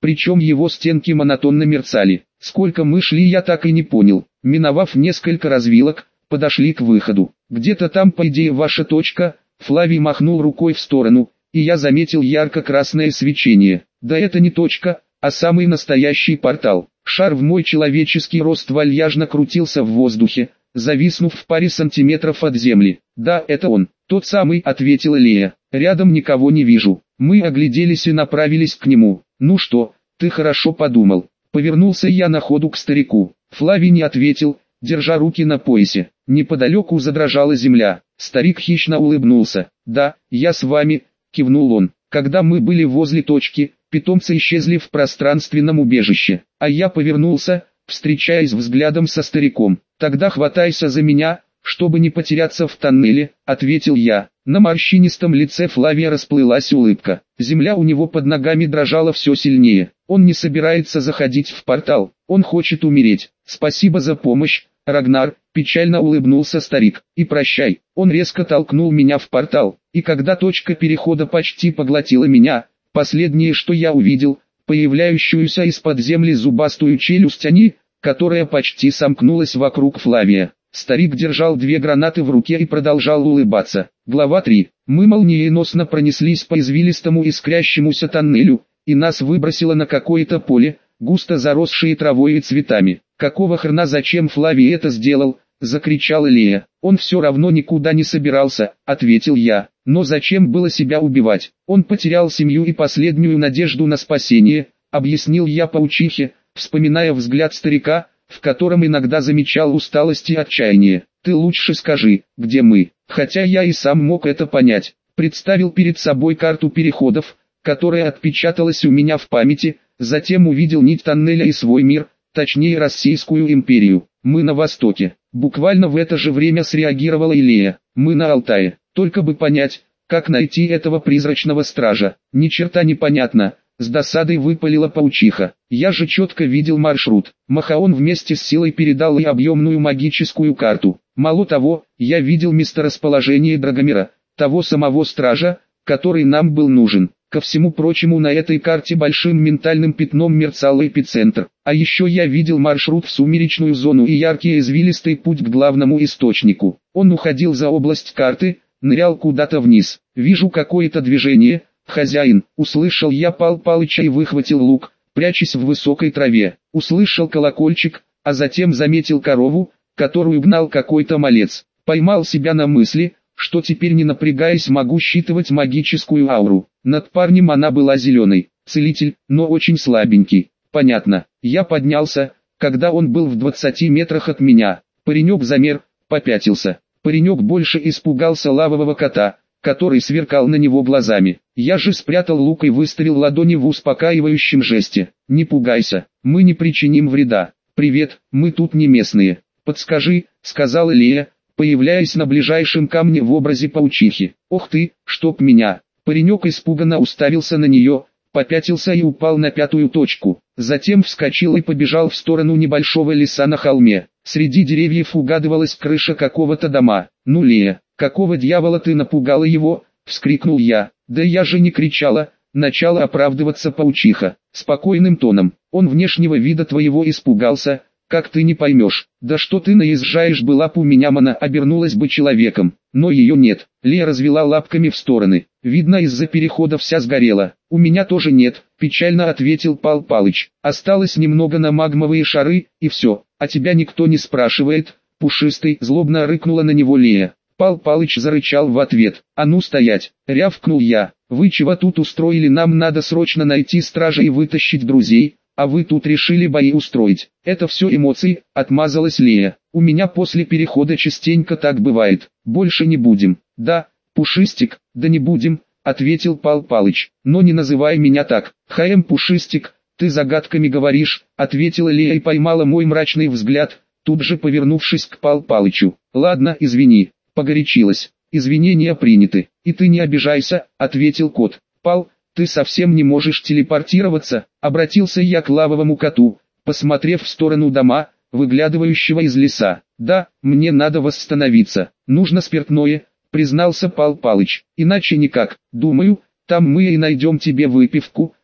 причем его стенки монотонно мерцали. Сколько мы шли, я так и не понял. Миновав несколько развилок, подошли к выходу. Где-то там, по идее, ваша точка. Флавий махнул рукой в сторону, и я заметил ярко-красное свечение. Да это не точка, а самый настоящий портал. Шар в мой человеческий рост вальяжно крутился в воздухе, зависнув в паре сантиметров от земли. «Да, это он, тот самый», — ответила Лея. «Рядом никого не вижу». Мы огляделись и направились к нему. «Ну что, ты хорошо подумал». Повернулся я на ходу к старику. Флавий не ответил, держа руки на поясе. Неподалеку задрожала земля. Старик хищно улыбнулся. «Да, я с вами», — кивнул он. «Когда мы были возле точки, питомцы исчезли в пространственном убежище, а я повернулся, встречаясь взглядом со стариком. «Тогда хватайся за меня, чтобы не потеряться в тоннеле», — ответил я. На морщинистом лице Флавия расплылась улыбка. Земля у него под ногами дрожала все сильнее. Он не собирается заходить в портал, он хочет умереть. «Спасибо за помощь, Рагнар», — печально улыбнулся старик. «И прощай». Он резко толкнул меня в портал, и когда точка перехода почти поглотила меня, последнее, что я увидел, появляющуюся из-под земли зубастую челюсть Ани, которая почти сомкнулась вокруг Флавия. Старик держал две гранаты в руке и продолжал улыбаться. Глава три. Мы молниеносно пронеслись по извилистому искрящемуся тоннелю, и нас выбросило на какое-то поле, густо заросшее травой и цветами. «Какого хрена, зачем Флавий это сделал?» — закричала Лея. «Он все равно никуда не собирался», — ответил я. «Но зачем было себя убивать? Он потерял семью и последнюю надежду на спасение», — объяснил я паучихе, вспоминая взгляд старика, в котором иногда замечал усталость и отчаяние. «Ты лучше скажи, где мы?» Хотя я и сам мог это понять. Представил перед собой карту переходов, которая отпечаталась у меня в памяти, затем увидел нить тоннеля и свой мир, точнее Российскую империю. «Мы на востоке». Буквально в это же время среагировала Илея. «Мы на Алтае». Только бы понять, как найти этого призрачного стража. Ни черта не понятно. С досадой выпалила паучиха. Я же четко видел маршрут. Махаон вместе с силой передал и объемную магическую карту. Мало того, я видел месторасположение Драгомира, того самого стража, который нам был нужен. Ко всему прочему, на этой карте большим ментальным пятном мерцал эпицентр. А еще я видел маршрут в сумеречную зону и яркий извилистый путь к главному источнику. Он уходил за область карты, нырял куда-то вниз. «Вижу какое-то движение, хозяин», — услышал я Пал Палыча и выхватил лук, прячась в высокой траве. Услышал колокольчик, а затем заметил корову, которую гнал какой-то малец. Поймал себя на мысли, что теперь, не напрягаясь, могу считывать магическую ауру. Над парнем она была зеленой. Целитель, но очень слабенький. Понятно. Я поднялся, когда он был в двадцати метрах от меня. Паренек замер, попятился. Паренек больше испугался лавового кота, который сверкал на него глазами. Я же спрятал лук и выставил ладони в успокаивающем жесте. «Не пугайся, мы не причиним вреда. Привет, мы тут не местные. Подскажи», — сказала Лея, появляясь на ближайшем камне в образе паучихи. «Ох ты, чтоб меня!» Паренек испуганно уставился на нее, попятился и упал на пятую точку. Затем вскочил и побежал в сторону небольшого леса на холме. Среди деревьев угадывалась крыша какого-то дома. «Ну, Лея, какого дьявола ты напугала его?» — вскрикнул я. «Да я же не кричала», — начала оправдываться паучиха. Спокойным тоном. «Он внешнего вида твоего испугался, как ты не поймешь. Да что ты наезжаешь, была б у меня мана, обернулась бы человеком, но ее нет». Лея развела лапками в стороны. «Видно, из-за перехода вся сгорела». «У меня тоже нет», — печально ответил Пал Палыч. «Осталось немного на магмовые шары, и все. А тебя никто не спрашивает». Пушистый, злобно рыкнула на него Лея. Пал Палыч зарычал в ответ. «А ну стоять!» — рявкнул я. «Вы чего тут устроили? Нам надо срочно найти стража и вытащить друзей, а вы тут решили бои устроить». «Это все эмоции», — отмазалась Лея. «У меня после перехода частенько так бывает. Больше не будем». «Да, Пушистик, да не будем», — ответил Пал Палыч. «Но не называй меня так». «Хаем, Пушистик, ты загадками говоришь», — ответила Лея и поймала мой мрачный взгляд, тут же повернувшись к Пал Палычу. «Ладно, извини». Погорячилась. «Извинения приняты. И ты не обижайся», — ответил кот. «Пал, ты совсем не можешь телепортироваться?» — обратился я к лавовому коту, посмотрев в сторону дома, выглядывающего из леса. «Да, мне надо восстановиться. Нужно спиртное», — признался Пал Палыч. «Иначе никак. Думаю, там мы и найдем тебе выпивку»,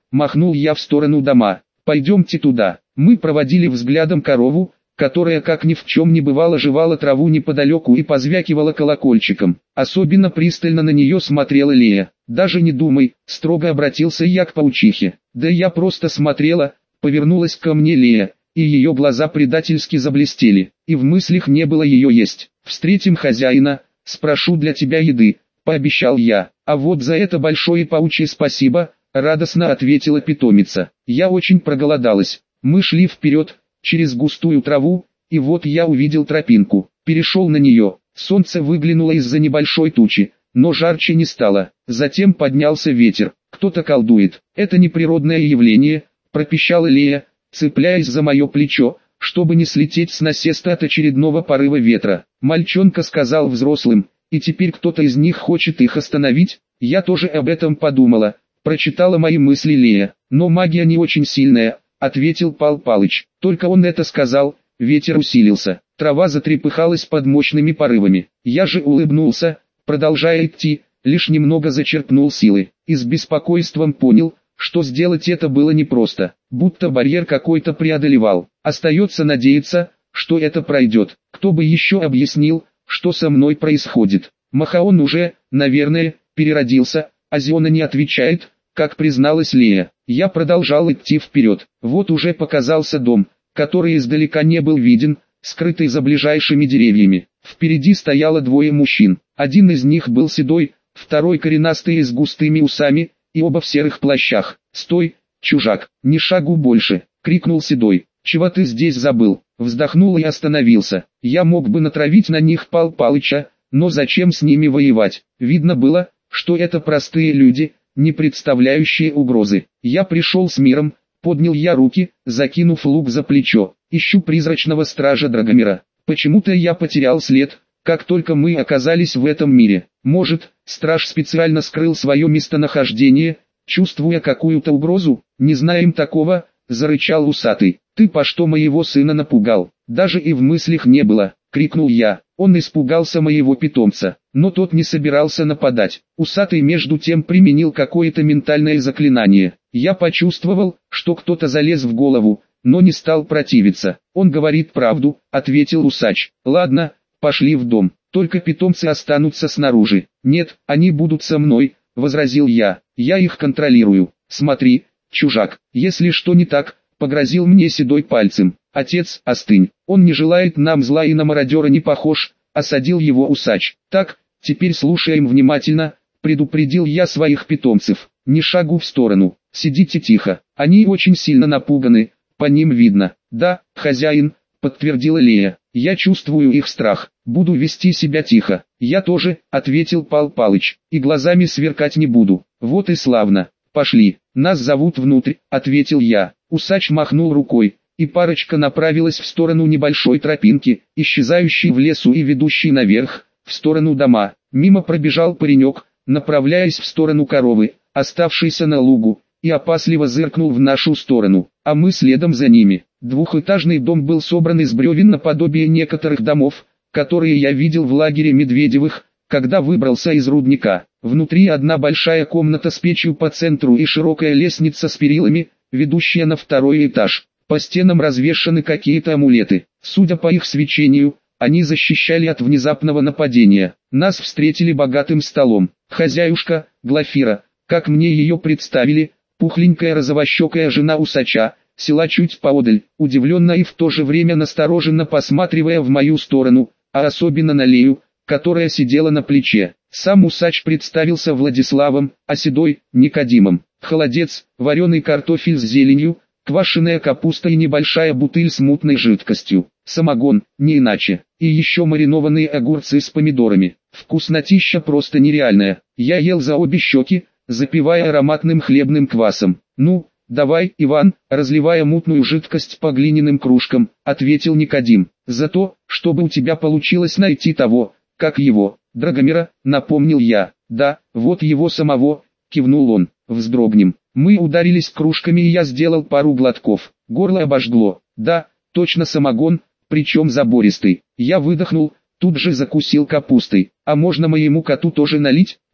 махнул я в сторону дома. Пойдемте туда. Мы проводили взглядом корову, которая как ни в чем не бывало жевала траву неподалеку и позвякивала колокольчиком. Особенно пристально на нее смотрела Лея. «Даже не думай», — строго обратился я к паучихе. «Да я просто смотрела», — повернулась ко мне Лея, и ее глаза предательски заблестели, и в мыслях не было ее есть. «Встретим хозяина, спрошу для тебя еды», — пообещал я. «А вот за это большое паучье спасибо», — радостно ответила питомица. «Я очень проголодалась». Мы шли вперед, через густую траву, и вот я увидел тропинку, перешел на нее. Солнце выглянуло из-за небольшой тучи, но жарче не стало. Затем поднялся ветер. «Кто-то колдует. Это не природное явление», — пропищала Лея, цепляясь за мое плечо, чтобы не слететь с насеста от очередного порыва ветра. Мальчонка сказал взрослым, и теперь кто-то из них хочет их остановить. Я тоже об этом подумала, прочитала мои мысли Лея. «Но магия не очень сильная», — ответил Пал Палыч. Только он это сказал, ветер усилился, трава затрепыхалась под мощными порывами. Я же улыбнулся, продолжая идти, лишь немного зачерпнул силы, и с беспокойством понял, что сделать это было непросто, будто барьер какой-то преодолевал. Остается надеяться, что это пройдет. Кто бы еще объяснил, что со мной происходит. Махаон уже, наверное, переродился, а Зиона не отвечает, как призналась Лея. Я продолжал идти вперед. Вот уже показался дом, который издалека не был виден, скрытый за ближайшими деревьями. Впереди стояло двое мужчин. Один из них был седой, второй коренастый и с густыми усами, и оба в серых плащах. «Стой, чужак, ни шагу больше!» — крикнул седой. «Чего ты здесь забыл?» Вздохнул и остановился. Я мог бы натравить на них Пал Палыча, но зачем с ними воевать? Видно было, что это простые люди, не представляющие угрозы. Я пришел с миром, поднял я руки, закинув лук за плечо. Ищу призрачного стража Драгомира. Почему-то я потерял след, как только мы оказались в этом мире. Может, страж специально скрыл свое местонахождение, чувствуя какую-то угрозу? Не знаем такого, зарычал усатый. Ты по что моего сына напугал? Даже и в мыслях не было, крикнул я. Он испугался моего питомца, но тот не собирался нападать. Усатый между тем применил какое-то ментальное заклинание. Я почувствовал, что кто-то залез в голову, но не стал противиться. Он говорит правду, ответил усач. Ладно, пошли в дом, только питомцы останутся снаружи. Нет, они будут со мной, возразил я. Я их контролирую. Смотри, чужак, если что не так, погрозил мне седой пальцем. Отец, остынь, он не желает нам зла и на мародера не похож, осадил его усач. Так, теперь слушаем внимательно, предупредил я своих питомцев. Ни шагу в сторону, сидите тихо, они очень сильно напуганы, по ним видно. Да, хозяин, подтвердила Лея, я чувствую их страх, буду вести себя тихо. Я тоже, ответил Пал Палыч, и глазами сверкать не буду. Вот и славно, пошли, нас зовут внутрь, ответил я. Усач махнул рукой, и парочка направилась в сторону небольшой тропинки, исчезающей в лесу и ведущей наверх, в сторону дома. Мимо пробежал паренек, направляясь в сторону коровы, оставшейся на лугу, и опасливо зыркнул в нашу сторону, а мы следом за ними. Двухэтажный дом был собран из бревен наподобие некоторых домов, которые я видел в лагере Медведевых, когда выбрался из рудника. Внутри одна большая комната с печью по центру и широкая лестница с перилами, ведущая на второй этаж. По стенам развешаны какие-то амулеты. Судя по их свечению, они защищали от внезапного нападения. Нас встретили богатым столом. Хозяюшка, Глафира, как мне ее представили, пухленькая розовощекая жена усача, села чуть поодаль, удивленно и в то же время настороженно посматривая в мою сторону, а особенно на Лею, которая сидела на плече. Сам усач представился Владиславом, а седой – Никодимом. Холодец, вареный картофель с зеленью, квашеная капуста и небольшая бутыль с мутной жидкостью. Самогон, не иначе. И еще маринованные огурцы с помидорами. Вкуснотища просто нереальная. Я ел за обе щеки, запивая ароматным хлебным квасом. «Ну, давай, Иван», разливая мутную жидкость по глиняным кружкам, ответил Никодим. «За то, чтобы у тебя получилось найти того, как его, Драгомира», напомнил я. «Да, вот его самого», кивнул он. «Вздрогнем». Мы ударились кружками и я сделал пару глотков. Горло обожгло. Да, точно самогон, причем забористый. Я выдохнул, тут же закусил капустой. «А можно моему коту тоже налить?»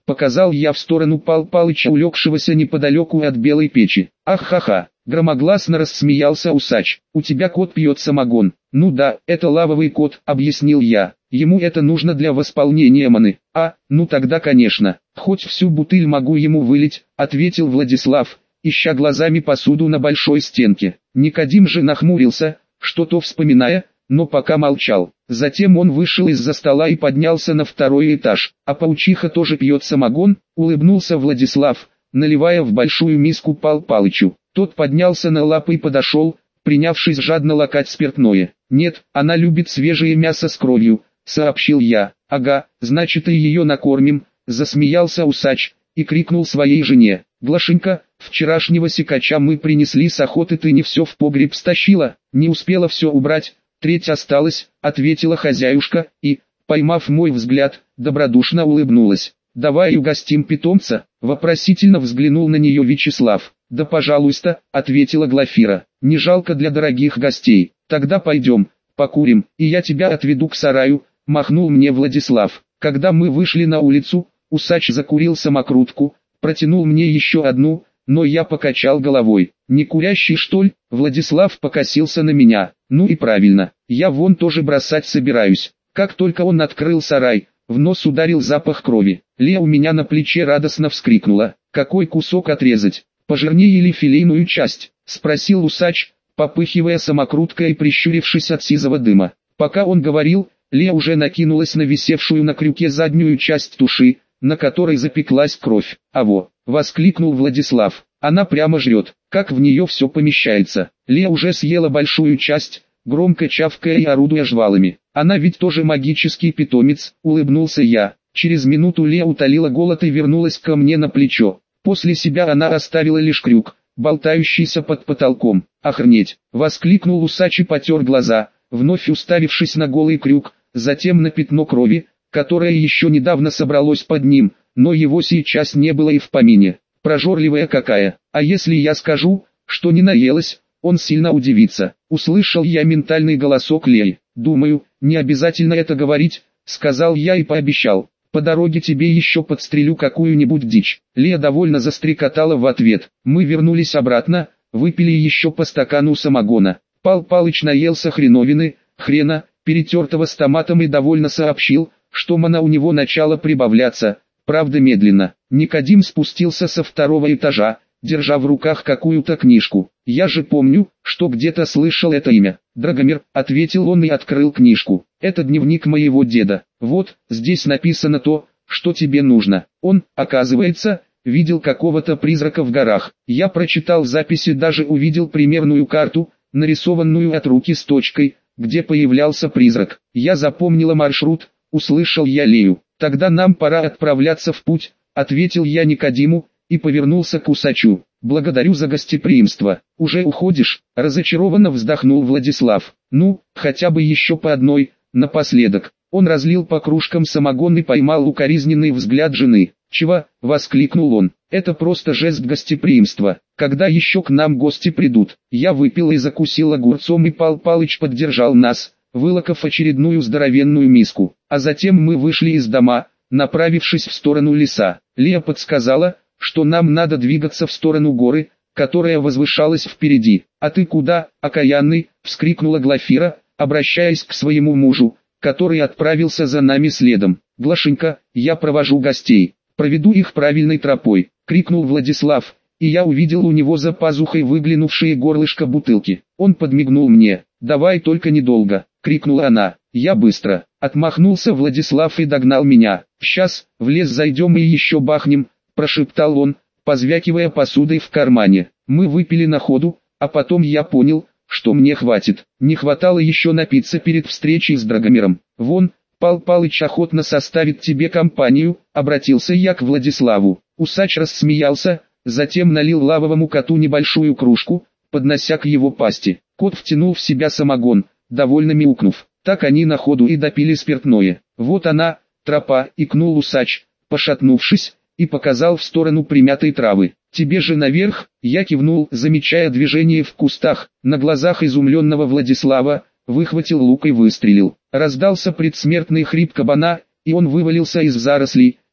показал я в сторону Пал Палыча, улегшегося неподалеку от белой печи. Ах-ха-ха, громогласно рассмеялся усач. У тебя кот пьет самогон. Ну да, это лавовый кот, объяснил я. Ему это нужно для восполнения маны. А, ну тогда конечно, хоть всю бутыль могу ему вылить, ответил Владислав, ища глазами посуду на большой стенке. Никодим же нахмурился, что-то вспоминая, но пока молчал. Затем он вышел из-за стола и поднялся на второй этаж. А паучиха тоже пьет самогон, улыбнулся Владислав, наливая в большую миску Пал Палычу. Тот поднялся на лапы и подошел, принявшись жадно лакать спиртное. Нет, она любит свежее мясо с кровью, сообщил я. Ага, значит и ее накормим, засмеялся усач и крикнул своей жене. Глашенька, вчерашнего сикача мы принесли с охоты, ты не все в погреб стащила, не успела все убрать, треть осталась, ответила хозяюшка и, поймав мой взгляд, добродушно улыбнулась. Давай угостим питомца, вопросительно взглянул на нее Вячеслав. Да пожалуйста, ответила Глафира, не жалко для дорогих гостей, тогда пойдем, покурим, и я тебя отведу к сараю, махнул мне Владислав. Когда мы вышли на улицу, усач закурил самокрутку, протянул мне еще одну, но я покачал головой. Не курящий что ли? Владислав покосился на меня. Ну и правильно, я вон тоже бросать собираюсь. Как только он открыл сарай, в нос ударил запах крови. Лея у меня на плече радостно вскрикнула. Какой кусок отрезать? Пожирнее или филейную часть? Спросил усач, попыхивая самокруткой и прищурившись от сизого дыма. Пока он говорил, Лея уже накинулась на висевшую на крюке заднюю часть туши, на которой запеклась кровь. «Аво!» — воскликнул Владислав. «Она прямо жрет, как в нее все помещается». Лея уже съела большую часть, громко чавкая и орудуя жвалами. «Она ведь тоже магический питомец», — улыбнулся я. Через минуту Лея утолила голод и вернулась ко мне на плечо. После себя она оставила лишь крюк, болтающийся под потолком. «Охренеть!» — воскликнул усач и потер глаза, вновь уставившись на голый крюк, затем на пятно крови, которое еще недавно собралось под ним, но его сейчас не было и в помине. Прожорливая какая. А если я скажу, что не наелась, он сильно удивится. Услышал я ментальный голосок Леи. Думаю, не обязательно это говорить, сказал я и пообещал. По дороге тебе еще подстрелю какую-нибудь дичь. Лея довольно застрекотала в ответ. Мы вернулись обратно, выпили еще по стакану самогона. Пал Палыч наелся хреновины, хрена, перетертого с томатом и довольно сообщил, что мана у него начала прибавляться, правда медленно. Никодим спустился со второго этажа, держа в руках какую-то книжку. «Я же помню, что где-то слышал это имя». «Драгомир», — ответил он и открыл книжку. «Это дневник моего деда. Вот, здесь написано то, что тебе нужно». Он, оказывается, видел какого-то призрака в горах. Я прочитал записи, даже увидел примерную карту, нарисованную от руки с точкой, где появлялся призрак. Я запомнила маршрут, услышал я Лею. «Тогда нам пора отправляться в путь», — ответил я Никодиму, и повернулся к усачу. «Благодарю за гостеприимство. Уже уходишь?» — разочарованно вздохнул Владислав. «Ну, хотя бы еще по одной, напоследок». Он разлил по кружкам самогон и поймал укоризненный взгляд жены. «Чего?» — воскликнул он. «Это просто жест гостеприимства. Когда еще к нам гости придут?» Я выпил и закусил огурцом, и Пал Палыч поддержал нас, вылокав очередную здоровенную миску. А затем мы вышли из дома, направившись в сторону леса. Лея подсказала, что нам надо двигаться в сторону горы, которая возвышалась впереди. «А ты куда, окаянный?» — вскрикнула Глафира, обращаясь к своему мужу, который отправился за нами следом. «Глашенька, я провожу гостей, проведу их правильной тропой», — крикнул Владислав, и я увидел у него за пазухой выглянувшее горлышко бутылки. Он подмигнул мне. «Давай только недолго», — крикнула она. «Я быстро», — отмахнулся Владислав и догнал меня. «Сейчас, в лес зайдем и еще бахнем», — прошептал он, позвякивая посудой в кармане. Мы выпили на ходу, а потом я понял, что мне хватит. Не хватало еще напиться перед встречей с Драгомиром. «Вон, Пал Палыч охотно составит тебе компанию», — обратился я к Владиславу. Усач рассмеялся, затем налил лавовому коту небольшую кружку, поднося к его пасти. Кот втянул в себя самогон, довольно мяукнув. Так они на ходу и допили спиртное. «Вот она, тропа», — икнул усач, пошатнувшись, и показал в сторону примятой травы. «Тебе же наверх», — я кивнул, замечая движение в кустах. На глазах изумленного Владислава выхватил лук и выстрелил. Раздался предсмертный хрип кабана, и он вывалился из зарослей,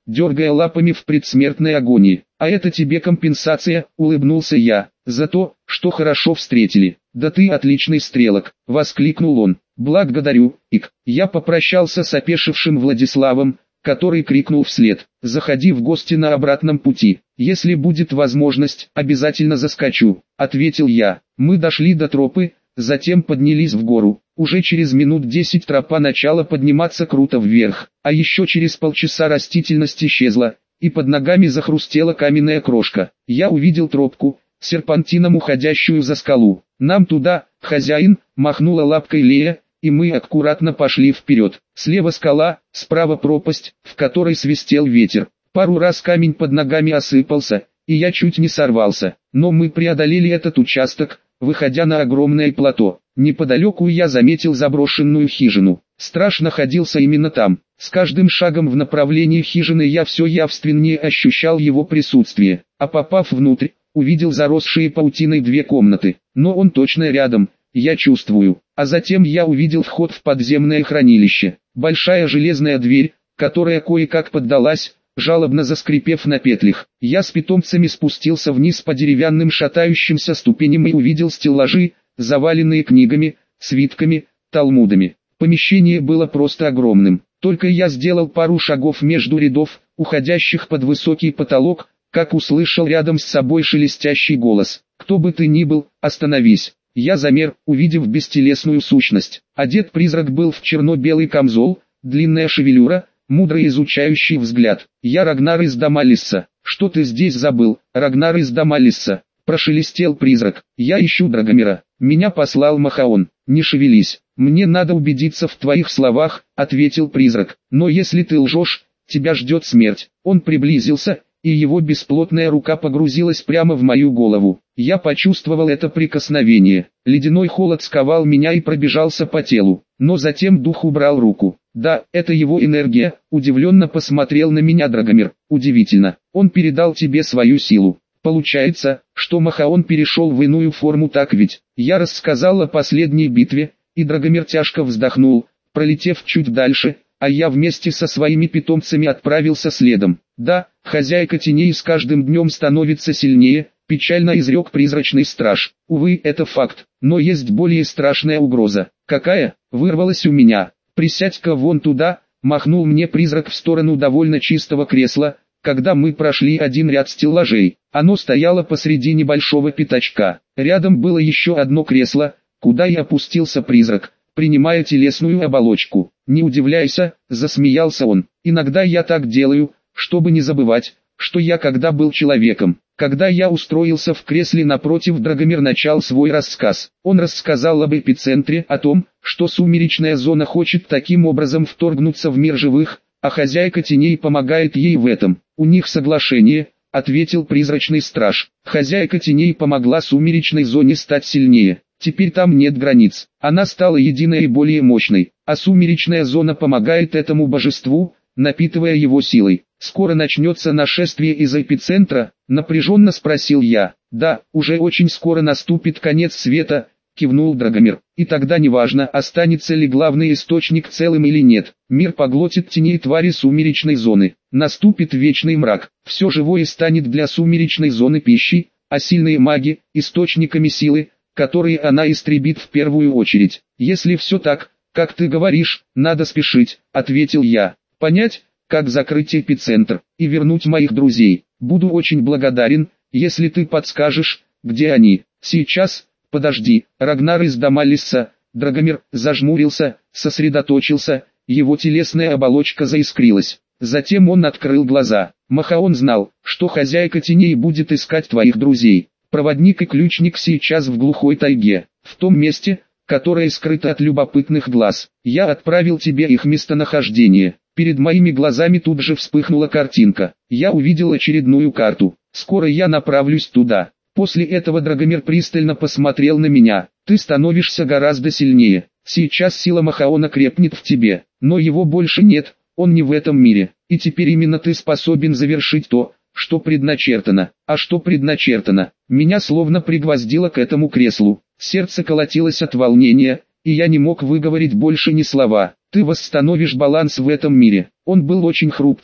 дергая лапами в предсмертной агонии. «А это тебе компенсация», — улыбнулся я, — «за то, что хорошо встретили». «Да ты отличный стрелок», — воскликнул он. «Благодарю, Ик». Я попрощался с опешившим Владиславом, который крикнул вслед: «Заходи в гости на обратном пути. Если будет возможность, обязательно заскочу», — ответил я. Мы дошли до тропы, затем поднялись в гору. Уже через минут десять тропа начала подниматься круто вверх, а еще через полчаса растительность исчезла, и под ногами захрустела каменная крошка. Я увидел тропку, серпантином уходящую за скалу. «Нам туда, хозяин», — махнула лапкой Лея, и мы аккуратно пошли вперед. Слева скала, справа пропасть, в которой свистел ветер. Пару раз камень под ногами осыпался, и я чуть не сорвался, но мы преодолели этот участок, выходя на огромное плато. Неподалеку я заметил заброшенную хижину. Страж находился именно там. С каждым шагом в направлении хижины я все явственнее ощущал его присутствие, а попав внутрь, увидел заросшие паутиной две комнаты. Но он точно рядом, я чувствую. А затем я увидел вход в подземное хранилище. Большая железная дверь, которая кое-как поддалась, жалобно заскрипев на петлях. Я с питомцами спустился вниз по деревянным шатающимся ступеням и увидел стеллажи, заваленные книгами, свитками, талмудами. Помещение было просто огромным. Только я сделал пару шагов между рядов, уходящих под высокий потолок, как услышал рядом с собой шелестящий голос: «Кто бы ты ни был, остановись». Я замер, увидев бестелесную сущность. Одет призрак был в черно-белый камзол, длинная шевелюра, мудрый изучающий взгляд. «Я Рагнар из Дамалисса». «Что ты здесь забыл, Рагнар из Дамалисса?» — прошелестел призрак. «Я ищу Драгомира. Меня послал Махаон». «Не шевелись, мне надо убедиться в твоих словах», — ответил призрак. «Но если ты лжешь, тебя ждет смерть». Он приблизился, и его бесплотная рука погрузилась прямо в мою голову. Я почувствовал это прикосновение. Ледяной холод сковал меня и пробежался по телу. Но затем дух убрал руку. «Да, это его энергия», — удивленно посмотрел на меня Драгомир. «Удивительно, он передал тебе свою силу. Получается, что Махаон перешел в иную форму, так ведь?» Я рассказал о последней битве, и Драгомир тяжко вздохнул, пролетев чуть дальше, а я вместе со своими питомцами отправился следом. «Да, хозяйка теней с каждым днем становится сильнее», — печально изрек призрачный страж. «Увы, это факт, но есть более страшная угроза». «Какая?» — вырвалась у меня. «Присядь-ка вон туда», — махнул мне призрак в сторону довольно чистого кресла, когда мы прошли один ряд стеллажей. Оно стояло посреди небольшого пятачка. Рядом было еще одно кресло, куда и опустился призрак, принимая телесную оболочку. «Не удивляйся», — засмеялся он, — «иногда я так делаю, чтобы не забывать, что я когда был человеком». Когда я устроился в кресле напротив, Драгомир начал свой рассказ. Он рассказал об эпицентре, о том, что сумеречная зона хочет таким образом вторгнуться в мир живых, а хозяйка теней помогает ей в этом. «У них соглашение», — ответил призрачный страж. «Хозяйка теней помогла сумеречной зоне стать сильнее. Теперь там нет границ. Она стала единой и более мощной, а сумеречная зона помогает этому божеству, напитывая его силой. Скоро начнется нашествие из эпицентра?» — напряженно спросил я. «Да, уже очень скоро наступит конец света», — кивнул Драгомир. «И тогда неважно, останется ли главный источник целым или нет. Мир поглотит теней твари сумеречной зоны. Наступит вечный мрак. Все живое станет для сумеречной зоны пищей, а сильные маги — источниками силы, которые она истребит в первую очередь. Если все так, как ты говоришь, надо спешить», — ответил я. «Понять, как закрыть эпицентр, и вернуть моих друзей. Буду очень благодарен, если ты подскажешь, где они. Сейчас, подожди». Рагнар из Дамалисса. Драгомир зажмурился, сосредоточился, его телесная оболочка заискрилась. Затем он открыл глаза. «Махаон знал, что хозяйка теней будет искать твоих друзей. Проводник и ключник сейчас в глухой тайге, в том месте, которое скрыто от любопытных глаз. Я отправил тебе их местонахождение». Перед моими глазами тут же вспыхнула картинка. Я увидел очередную карту. «Скоро я направлюсь туда». После этого Драгомир пристально посмотрел на меня. «Ты становишься гораздо сильнее. Сейчас сила Махаона крепнет в тебе, но его больше нет, он не в этом мире. И теперь именно ты способен завершить то, что предначертано». «А что предначертано?» Меня словно пригвоздило к этому креслу. Сердце колотилось от волнения, и я не мог выговорить больше ни слова. «Ты восстановишь баланс в этом мире. Он был очень хрупким,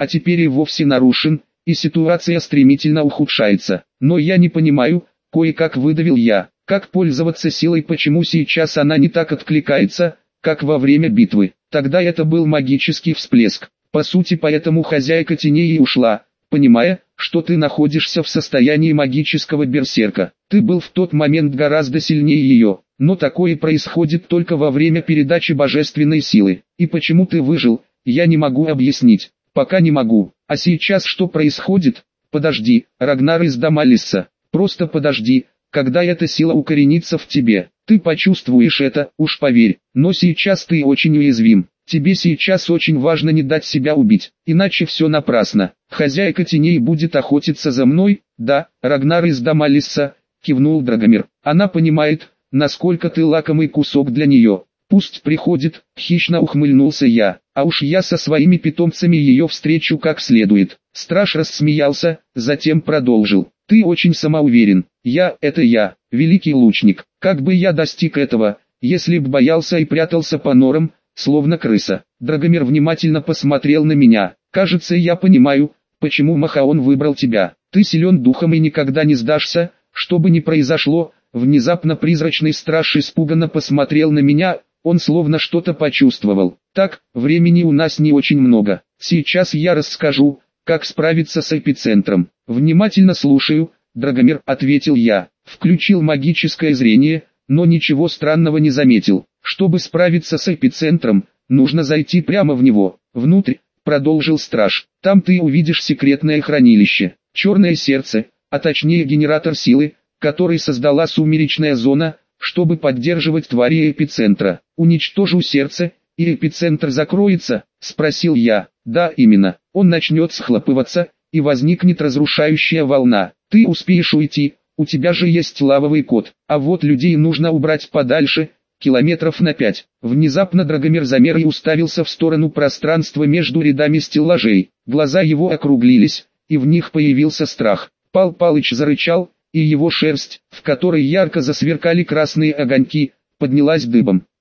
а теперь и вовсе нарушен, и ситуация стремительно ухудшается. Но я не понимаю, кое-как выдавил я, как пользоваться силой, почему сейчас она не так откликается, как во время битвы. Тогда это был магический всплеск. По сути, поэтому хозяйка теней и ушла, понимая, что ты находишься в состоянии магического берсерка. Ты был в тот момент гораздо сильнее ее, но такое происходит только во время передачи божественной силы. И почему ты выжил, я не могу объяснить, пока не могу. А сейчас что происходит? Подожди, Рагнар из Дамалисса, просто подожди, когда эта сила укоренится в тебе, ты почувствуешь это, уж поверь, но сейчас ты очень уязвим. Тебе сейчас очень важно не дать себя убить, иначе все напрасно. Хозяйка теней будет охотиться за мной, да, Рагнар из Дамалисса, кивнул Драгомир. Она понимает, насколько ты лакомый кусок для нее. Пусть приходит, хищно ухмыльнулся я, а уж я со своими питомцами ее встречу как следует. Страж рассмеялся, затем продолжил. Ты очень самоуверен, я, это я, великий лучник. Как бы я достиг этого, если б боялся и прятался по норам, словно крыса. Драгомир внимательно посмотрел на меня. Кажется, я понимаю, почему Махаон выбрал тебя. Ты силен духом и никогда не сдашься, что бы ни произошло. Внезапно призрачный страж испуганно посмотрел на меня, он словно что-то почувствовал. Так, времени у нас не очень много. Сейчас я расскажу, как справиться с эпицентром. Внимательно слушаю, Драгомир, ответил я. Включил магическое зрение, но ничего странного не заметил. Чтобы справиться с эпицентром, нужно зайти прямо в него. Внутрь, продолжил страж. Там ты увидишь секретное хранилище. Черное сердце, а точнее генератор силы, который создала сумеречная зона, чтобы поддерживать твари эпицентра. Уничтожу сердце, и эпицентр закроется, спросил я. Да, именно. Он начнет схлопываться, и возникнет разрушающая волна. Ты успеешь уйти, у тебя же есть лавовый кот. А вот людей нужно убрать подальше, километров на пять. Внезапно Драгомир замер и уставился в сторону пространства между рядами стеллажей. Глаза его округлились, и в них появился страх. Пал Палыч зарычал, и его шерсть, в которой ярко засверкали красные огоньки, поднялась дыбом.